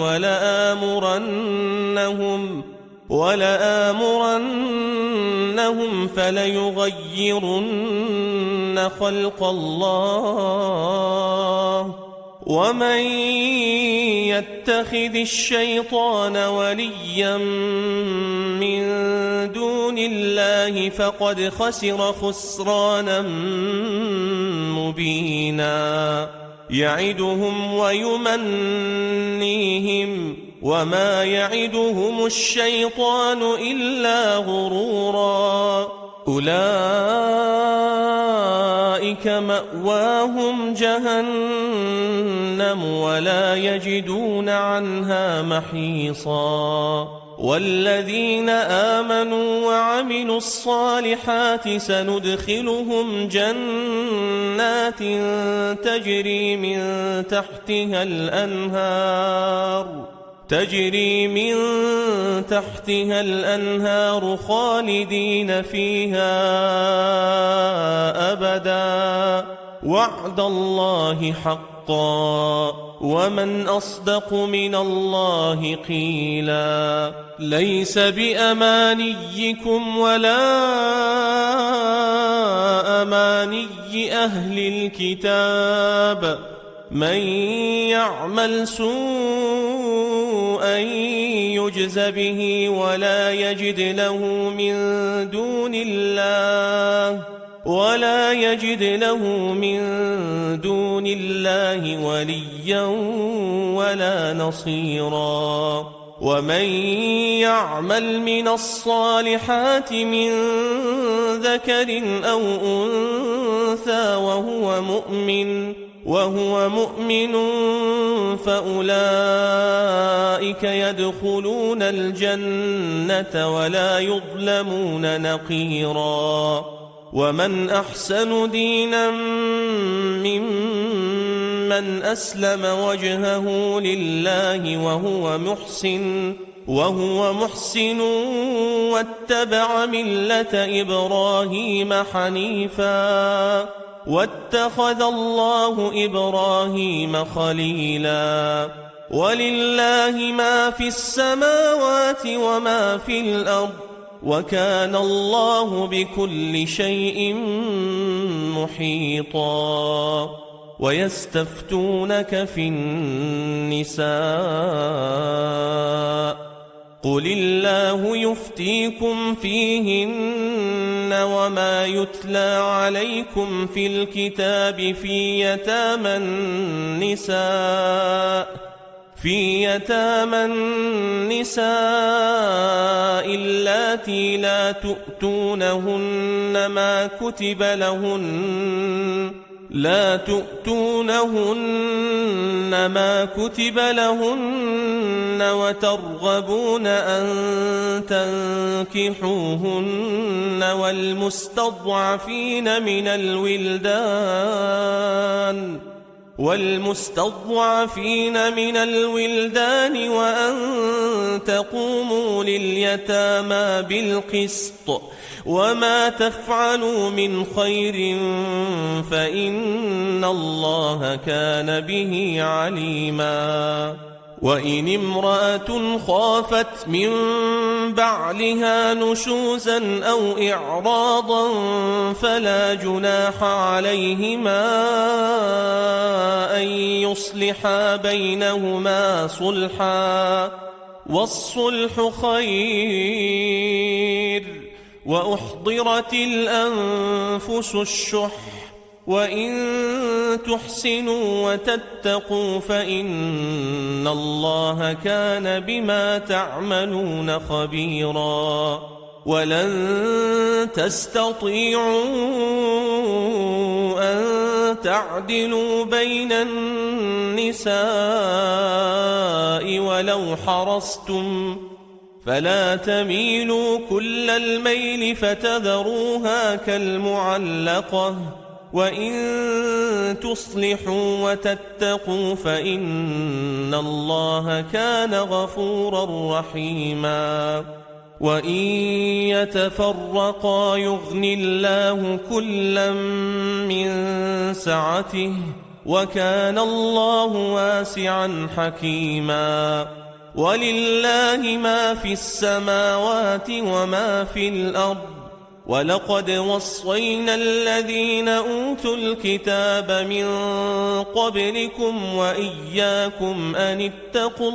ولآمرنهم فليغيرن خلق الله ومن يتخذ الشيطان وليا من دون الله فقد خسر خسرانا مبينا يعدهم ويمنيهم وما يعدهم الشيطان إلا غرورا أولئك مأواهم جهنم ولا يجدون عنها محيصا والذين آمنوا وعملوا الصالحات سندخلهم جنات تجري من تحتها الأنهار خالدين فيها أبدا وعد الله حقا ومن أصدق من الله قيلا ليس بأمانيكم ولا أماني أهل الكتاب من يعمل سوءا يجز به ولا يجد له من دون الله وليا ولا نصيرا ومن يعمل من الصالحات من ذكر أو أنثى وهو مؤمن فأولئك يدخلون الجنة ولا يظلمون نقيرا ومن أحسن دينا ممن أسلم وجهه لله وهو محسن واتبع ملة إبراهيم حنيفا واتخذ الله إبراهيم خليلا ولله ما في السماوات وما في الأرض وكان الله بكل شيء محيطا ويستفتونك في النساء قل الله يفتيكم فيهن وما يتلى عليكم في الكتاب في يتامى النساء اللاتي لا تؤتونهن ما كتب لهن وترغبون أن تنكحوهن والمستضعفين من الولدان وأن تقوموا لليتامى بالقسط وما تفعلوا من خير فإن الله كان به عليما وإن امرأة خافت من بعلها نشوزا أو إعراضا فلا جناح عليهما أن يصلحا بينهما صلحا والصلح خير، وأحضرت الأنفس الشح، وإن تحسنوا وتتقوا فإن الله كان بما تعملون خبيرا. ولن تستطيعوا أن تعدلوا بين النساء ولو حرصتم، فلا تميلوا كل الميل فتذروها كالمعلقة، وإن تصلحوا وتتقوا فإن الله كان غفورا رحيما. وإن يتفرقا يغن الله كلا من سعته، وكان الله واسعا حكيما. ولله ما في السماوات وما في الأرض، ولقد وصينا الذين أوتوا الكتاب من قبلكم وإياكم أن اتقوا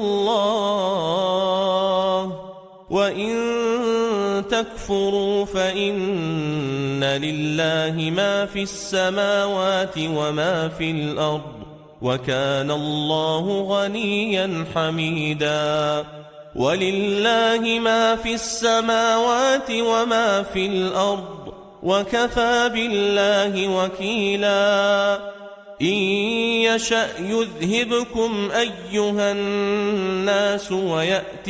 الله، وإن تكفروا فإن لله ما في السماوات وما في الأرض، وكان الله غنيا حميدا. ولله ما في السماوات وما في الأرض، وكفى بالله وكيلا. إن يشأ يذهبكم أيها الناس ويأت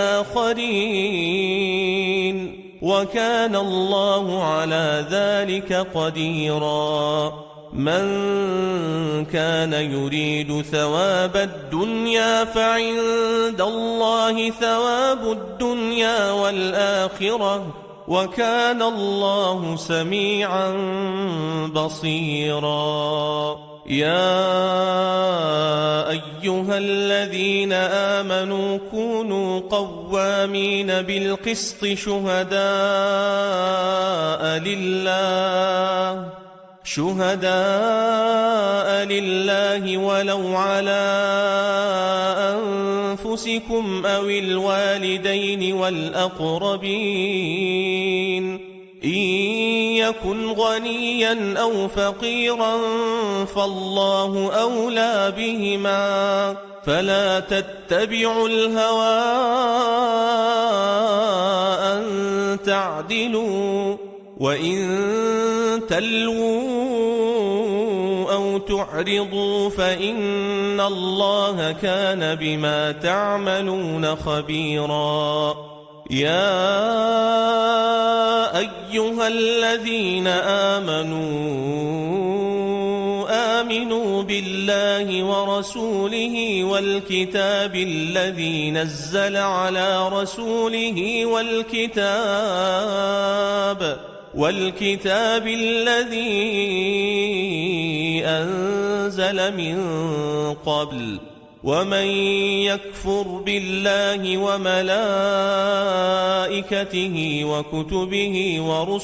بآخرين، وكان الله على ذلك قديرا. من كان يريد ثواب الدنيا فعند الله ثواب الدنيا والآخرة، وكان الله سميعا بصيرا. يا أيها الذين آمنوا كونوا قوامين بالقسط شهداء لله ولو على أنفسكم أو الوالدين والأقربين. إن يكن غنيا أو فقيرا فالله أولى بهما، فلا تتبعوا الهوى أن تعدلوا، وإن تلووا أو تعرضوا فإن الله كان بما تعملون خبيرا. يا أيها الذين آمنوا بالله ورسوله والكتاب الذي نزل على رسوله والكتاب الذي أنزل من قبل، ومن يكفر بالله وملائكته وكتبه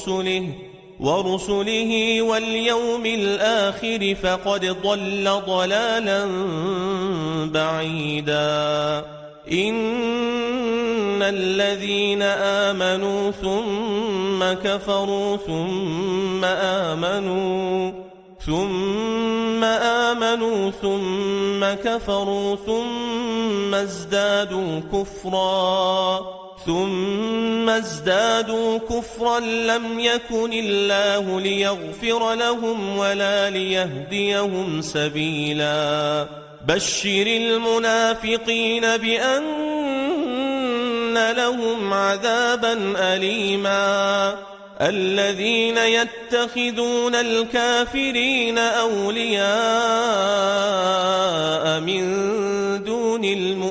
ورسله واليوم الآخر فقد ضل ضلالا بعيدا. إن الذين آمنوا ثم كفروا ثم آمنوا ثم كفروا ثم ازدادوا كفرا لم يكن الله ليغفر لهم ولا ليهديهم سبيلا. بشر المنافقين بأن لهم عذابا أليما. الذين يتخذون الكافرين أولياء من دون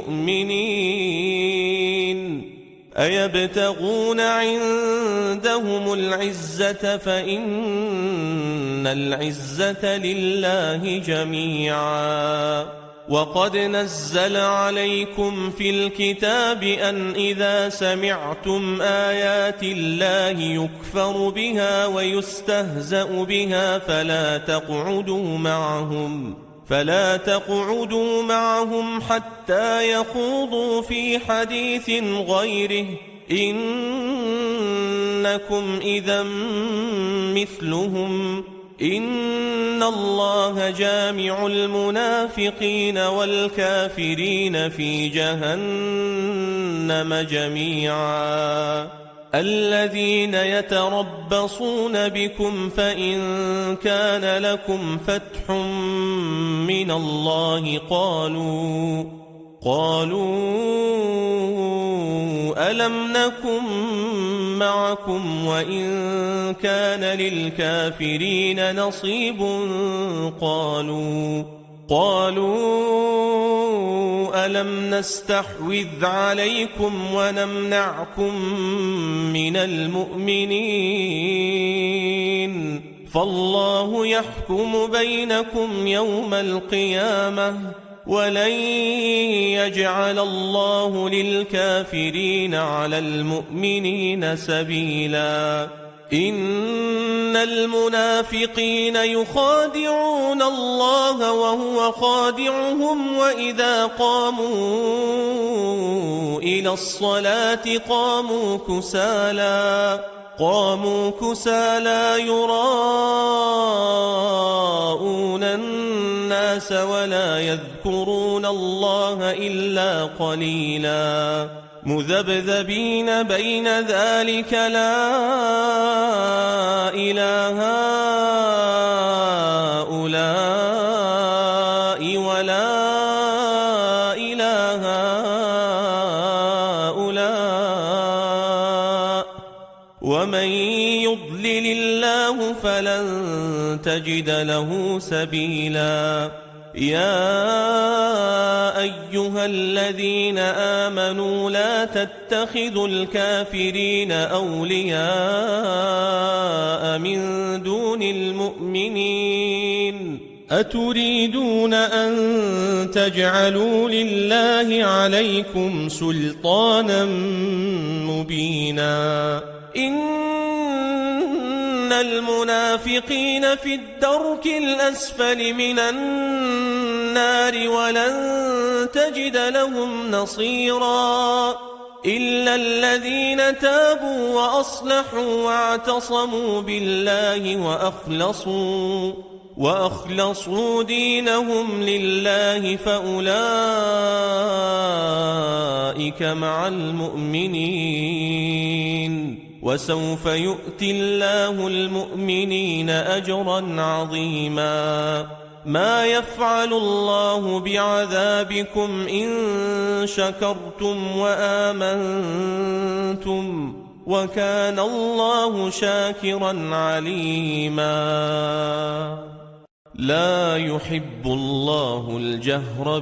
المؤمنين أيبتغون عندهم العزة فإن العزة لله جميعا. وقد نزل عليكم في الكتاب أن إذا سمعتم آيات الله يكفر بها ويستهزأ بها فلا تقعدوا معهم حتى يخوضوا في حديث غيره إنكم إذا مثلهم إن الله جامع المنافقين والكافرين في جهنم جميعا الذين يتربصون بكم فإن كان لكم فتح من الله قالوا ألم نكن معكم وإن كان للكافرين نصيب قالوا ألم نستحوذ عليكم ونمنعكم من المؤمنين فالله يحكم بينكم يوم القيامة ولن يجعل الله للكافرين على المؤمنين سبيلا إن المنافقين يخادعون الله وهو خادعهم وإذا قاموا إلى الصلاة قاموا كسالى يراءون الناس ولا يذكرون الله إلا قليلا مذبذبين بين ذلك لا إله هؤلاء ولا إله هؤلاء ومن يضلل الله فلن تجد له سبيلا يا أيها الذين آمنوا لا تتخذوا الكافرين أولياء من دون المؤمنين أتريدون أن تجعلوا لله عليكم سلطانا مبينا إن المنافقين في الدرك الأسفل من النار ولن تجد لهم نصيرا إلا الذين تابوا وأصلحوا واعتصموا بالله وأخلصوا دينهم لله فأولئك مع المؤمنين وسوف يؤتي الله المؤمنين أجرا عظيما ما يفعل الله بعذابكم إن شكرتم وآمنتم وكان الله شاكرا عليما لا يحب الله الجهر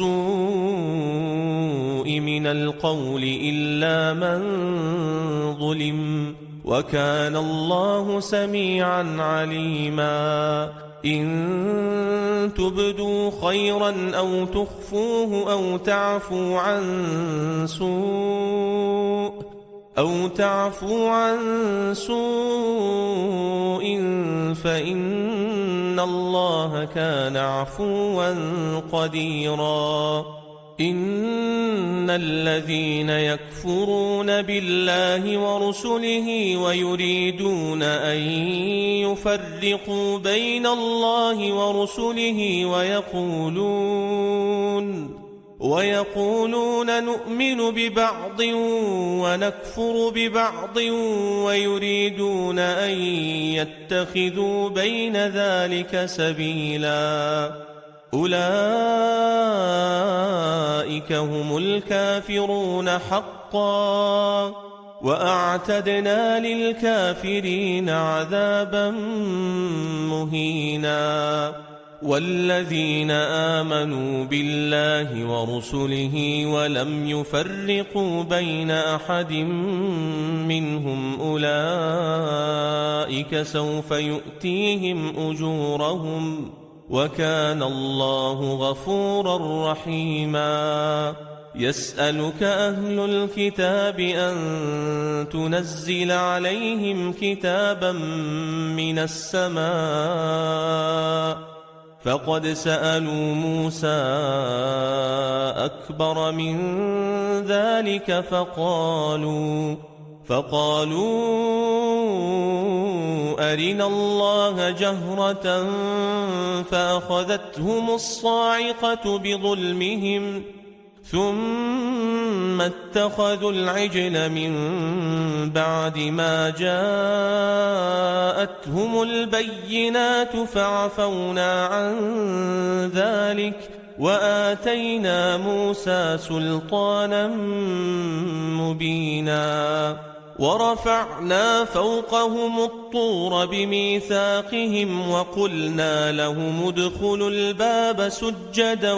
بالسوء من القول إلا من ظلم وكان الله سميعا عليما إن تبدوا خيرا أو تخفوه أو تعفو عن سوء فإن الله كان عفوا قديرا إن الذين يكفرون بالله ورسله ويريدون أن يفرقوا بين الله ورسله ويقولون نؤمن ببعض ونكفر ببعض ويريدون أن يتخذوا بين ذلك سبيلا أولئك هم الكافرون حقا وأعتدنا للكافرين عذابا مهينا والذين آمنوا بالله ورسله ولم يفرقوا بين أحد منهم أولئك سوف يؤتيهم أجورهم وكان الله غفورا رحيما يسألك أهل الكتاب أن تنزل عليهم كتابا من السماء فقد سألوا موسى أكبر من ذلك فقالوا أرنا الله جهرة فأخذتهم الصاعقة بظلمهم ثم اتخذوا العجل من بعد ما جاءتهم البينات فعفونا عن ذلك وآتينا موسى سلطانا مبينا ورفعنا فوقهم الطور بميثاقهم وقلنا لهم ادخلوا الباب سجدا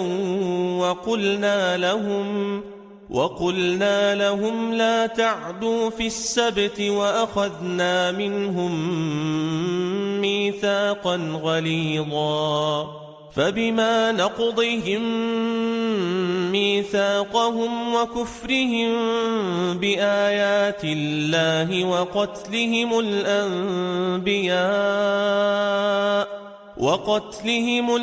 وقلنا لهم لا تعدوا في السبت وأخذنا منهم ميثاقا غليظا فبما نقضهم ميثاقهم وكفرهم بآيات الله وقتلهم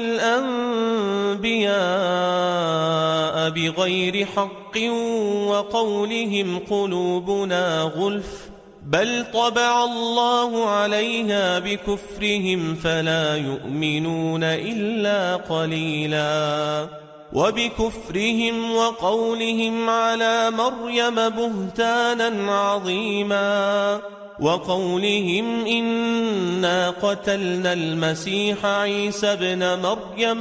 الأنبياء بغير حق وقولهم قلوبنا غلف بل طبع الله عليها بكفرهم فلا يؤمنون إلا قليلا وبكفرهم وقولهم على مريم بهتانا عظيما وقولهم إنا قتلنا المسيح عيسى ابن مريم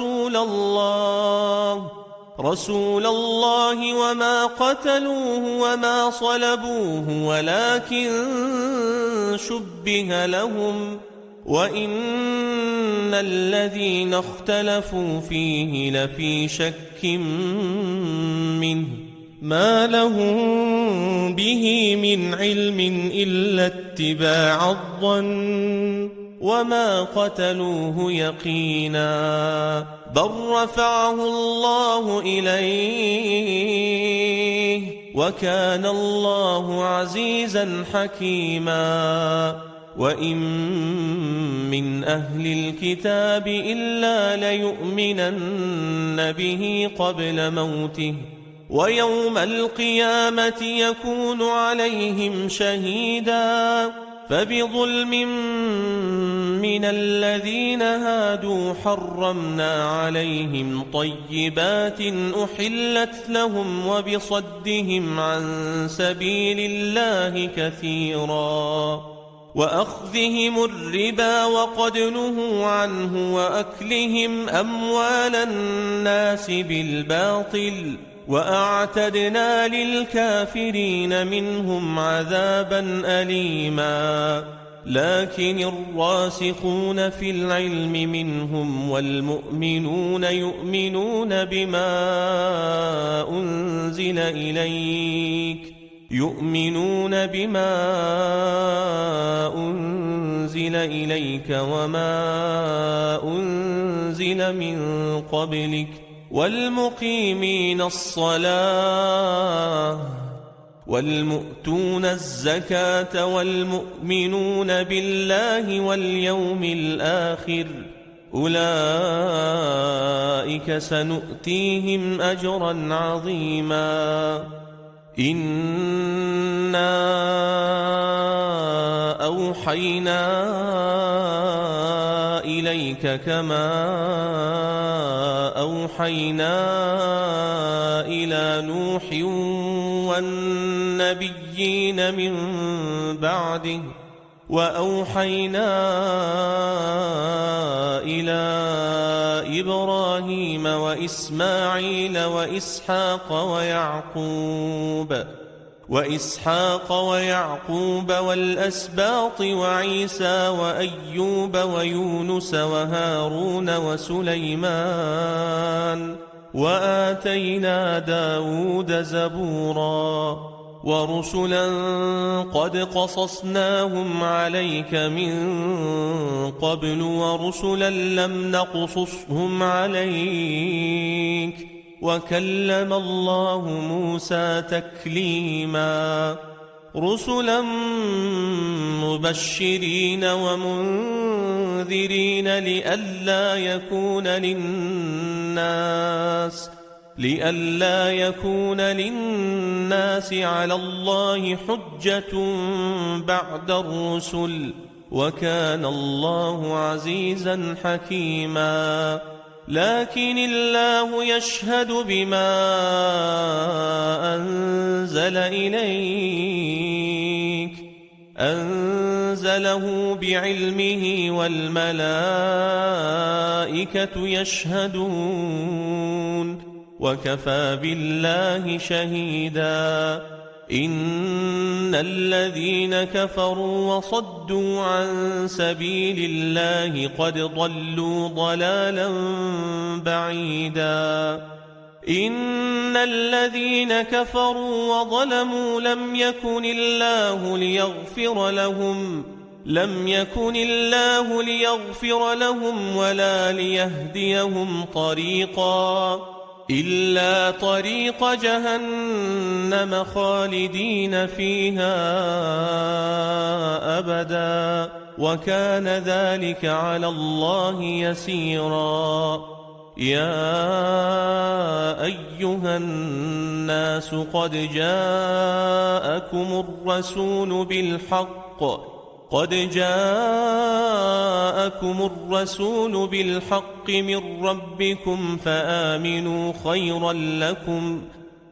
رسول الله وما قتلوه وما صلبوه ولكن شبه لهم وإن الذين اختلفوا فيه لفي شك منه ما لهم به من علم إلا اتباع الظن وما قتلوه يقينا بل رفعه الله إليه وكان الله عزيزا حكيما وإن من أهل الكتاب إلا ليؤمنن به قبل موته ويوم القيامة يكون عليهم شهيدا فبظلم من الذين هادوا حرمنا عليهم طيبات أحلت لهم وبصدهم عن سبيل الله كثيرا وأخذهم الربا وقد نهوا عنه وأكلهم أموال الناس بالباطل وأعتدنا للكافرين منهم عذابا أليما لكن الراسخون في العلم منهم والمؤمنون يؤمنون بما أنزل إليك وما أنزل من قبلك والمقيمين الصلاة والمؤتون الزكاة والمؤمنون بالله واليوم الآخر أولئك سنؤتيهم أجرا عظيما إنا أوحينا إليك كما أوحينا إلى نوح والنبيين من بعده وأوحينا إلى إبراهيم وإسماعيل وإسحاق ويعقوب والأسباط وعيسى وأيوب ويونس وهارون وسليمان وآتينا داود زبورا ورسلا قد قصصناهم عليك من قبل ورسلا لم نقصصهم عليك وكلم الله موسى تكليما رسلا مبشرين ومنذرين لئلا يكون للناس على الله حجة بعد الرسل، وكان الله عزيزا حكيما. لكن الله يشهد بما أنزل إليك، أنزله بعلمه والملائكة يشهدون، وكفى بالله شهيدا. إن الذين كفروا وصدوا عن سبيل الله قد ضلوا ضلالا بعيدا. إن الذين كفروا وظلموا لم يكن الله ليغفر لهم ولا ليهديهم طريقا إلا طريق جهنم خالدين فيها أبدا، وكان ذلك على الله يسيرا. يا أيها الناس قد جاءكم الرسول بالحق من ربكم فآمنوا خيرا لكم،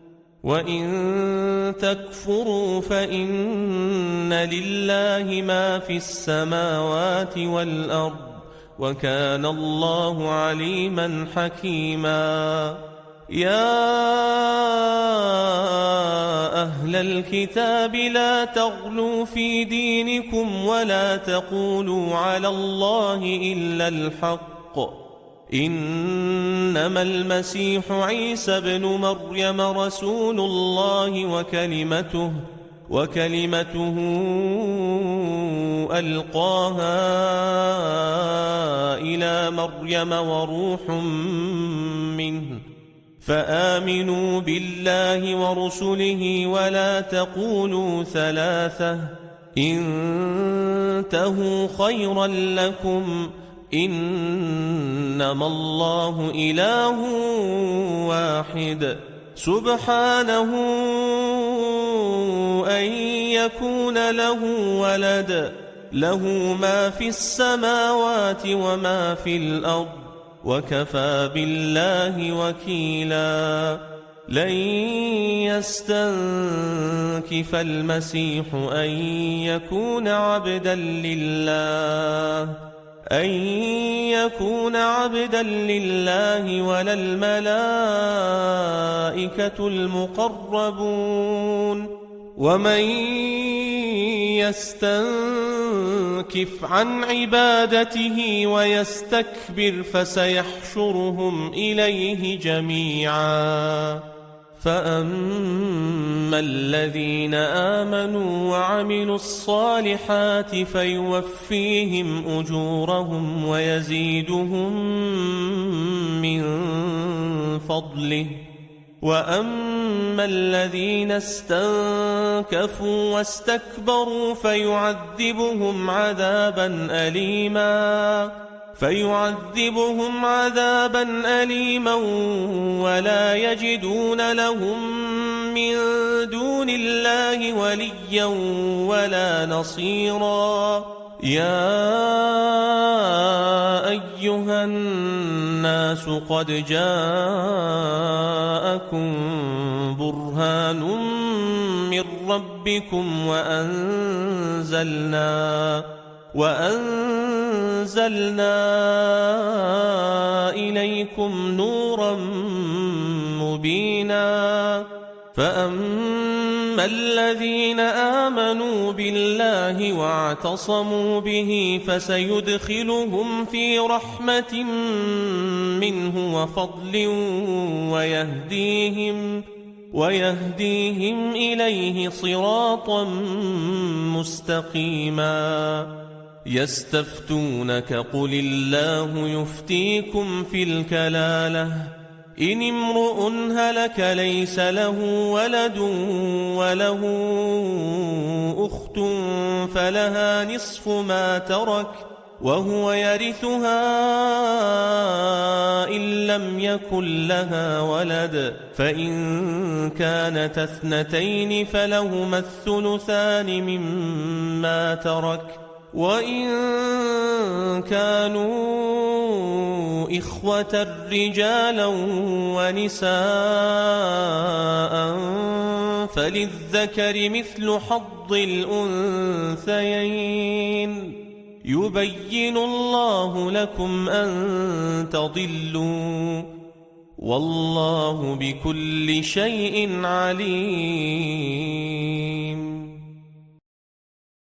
وإن تكفروا فإن لله ما في السماوات والأرض، وكان الله عليما حكيما. يا أهل الكتاب لا تغلوا في دينكم ولا تقولوا على الله إلا الحق، إنما المسيح عيسى ابن مريم رسول الله وكلمته ألقاها إلى مريم وروح منه، فآمنوا بالله ورسله ولا تقولوا ثلاثة، انتهوا خيرا لكم، إنما الله إله واحد، سبحانه أن يكون له ولد، له ما في السماوات وما في الأرض، وكفى بالله وكيلا. لن يستنكف المسيح أن يكون عبدا لله ولا الملائكة المقربون، ومن يستنكف عن عبادته ويستكبر فسيحشرهم إليه جميعا. فأما الذين آمنوا وعملوا الصالحات فيوفيهم أجورهم ويزيدهم من فضله، وأما الذين استنكفوا واستكبروا فيعذبهم عذابا أليما ولا يجدون لهم من دون الله وليا ولا نصيرا. يا أيها الناس قد جاءكم برهان من ربكم وأنزلنا إليكم نورا مبينا. فأما الذين آمنوا بالله واعتصموا به فسيدخلهم في رحمة منه وفضل ويهديهم إليه صراطا مستقيما. يستفتونك قل الله يفتيكم في الكلالة إن امرؤ هلك ليس له ولد وله أخت فلها نصف ما ترك وهو يرثها إن لم يكن لها ولد، فإن كانت اثنتين فلهما الثلثان مما ترك، وإن كانوا إخوة رجالا ونساء فللذكر مثل حظ الأنثيين، يبين الله لكم أن تضلوا، والله بكل شيء عليم.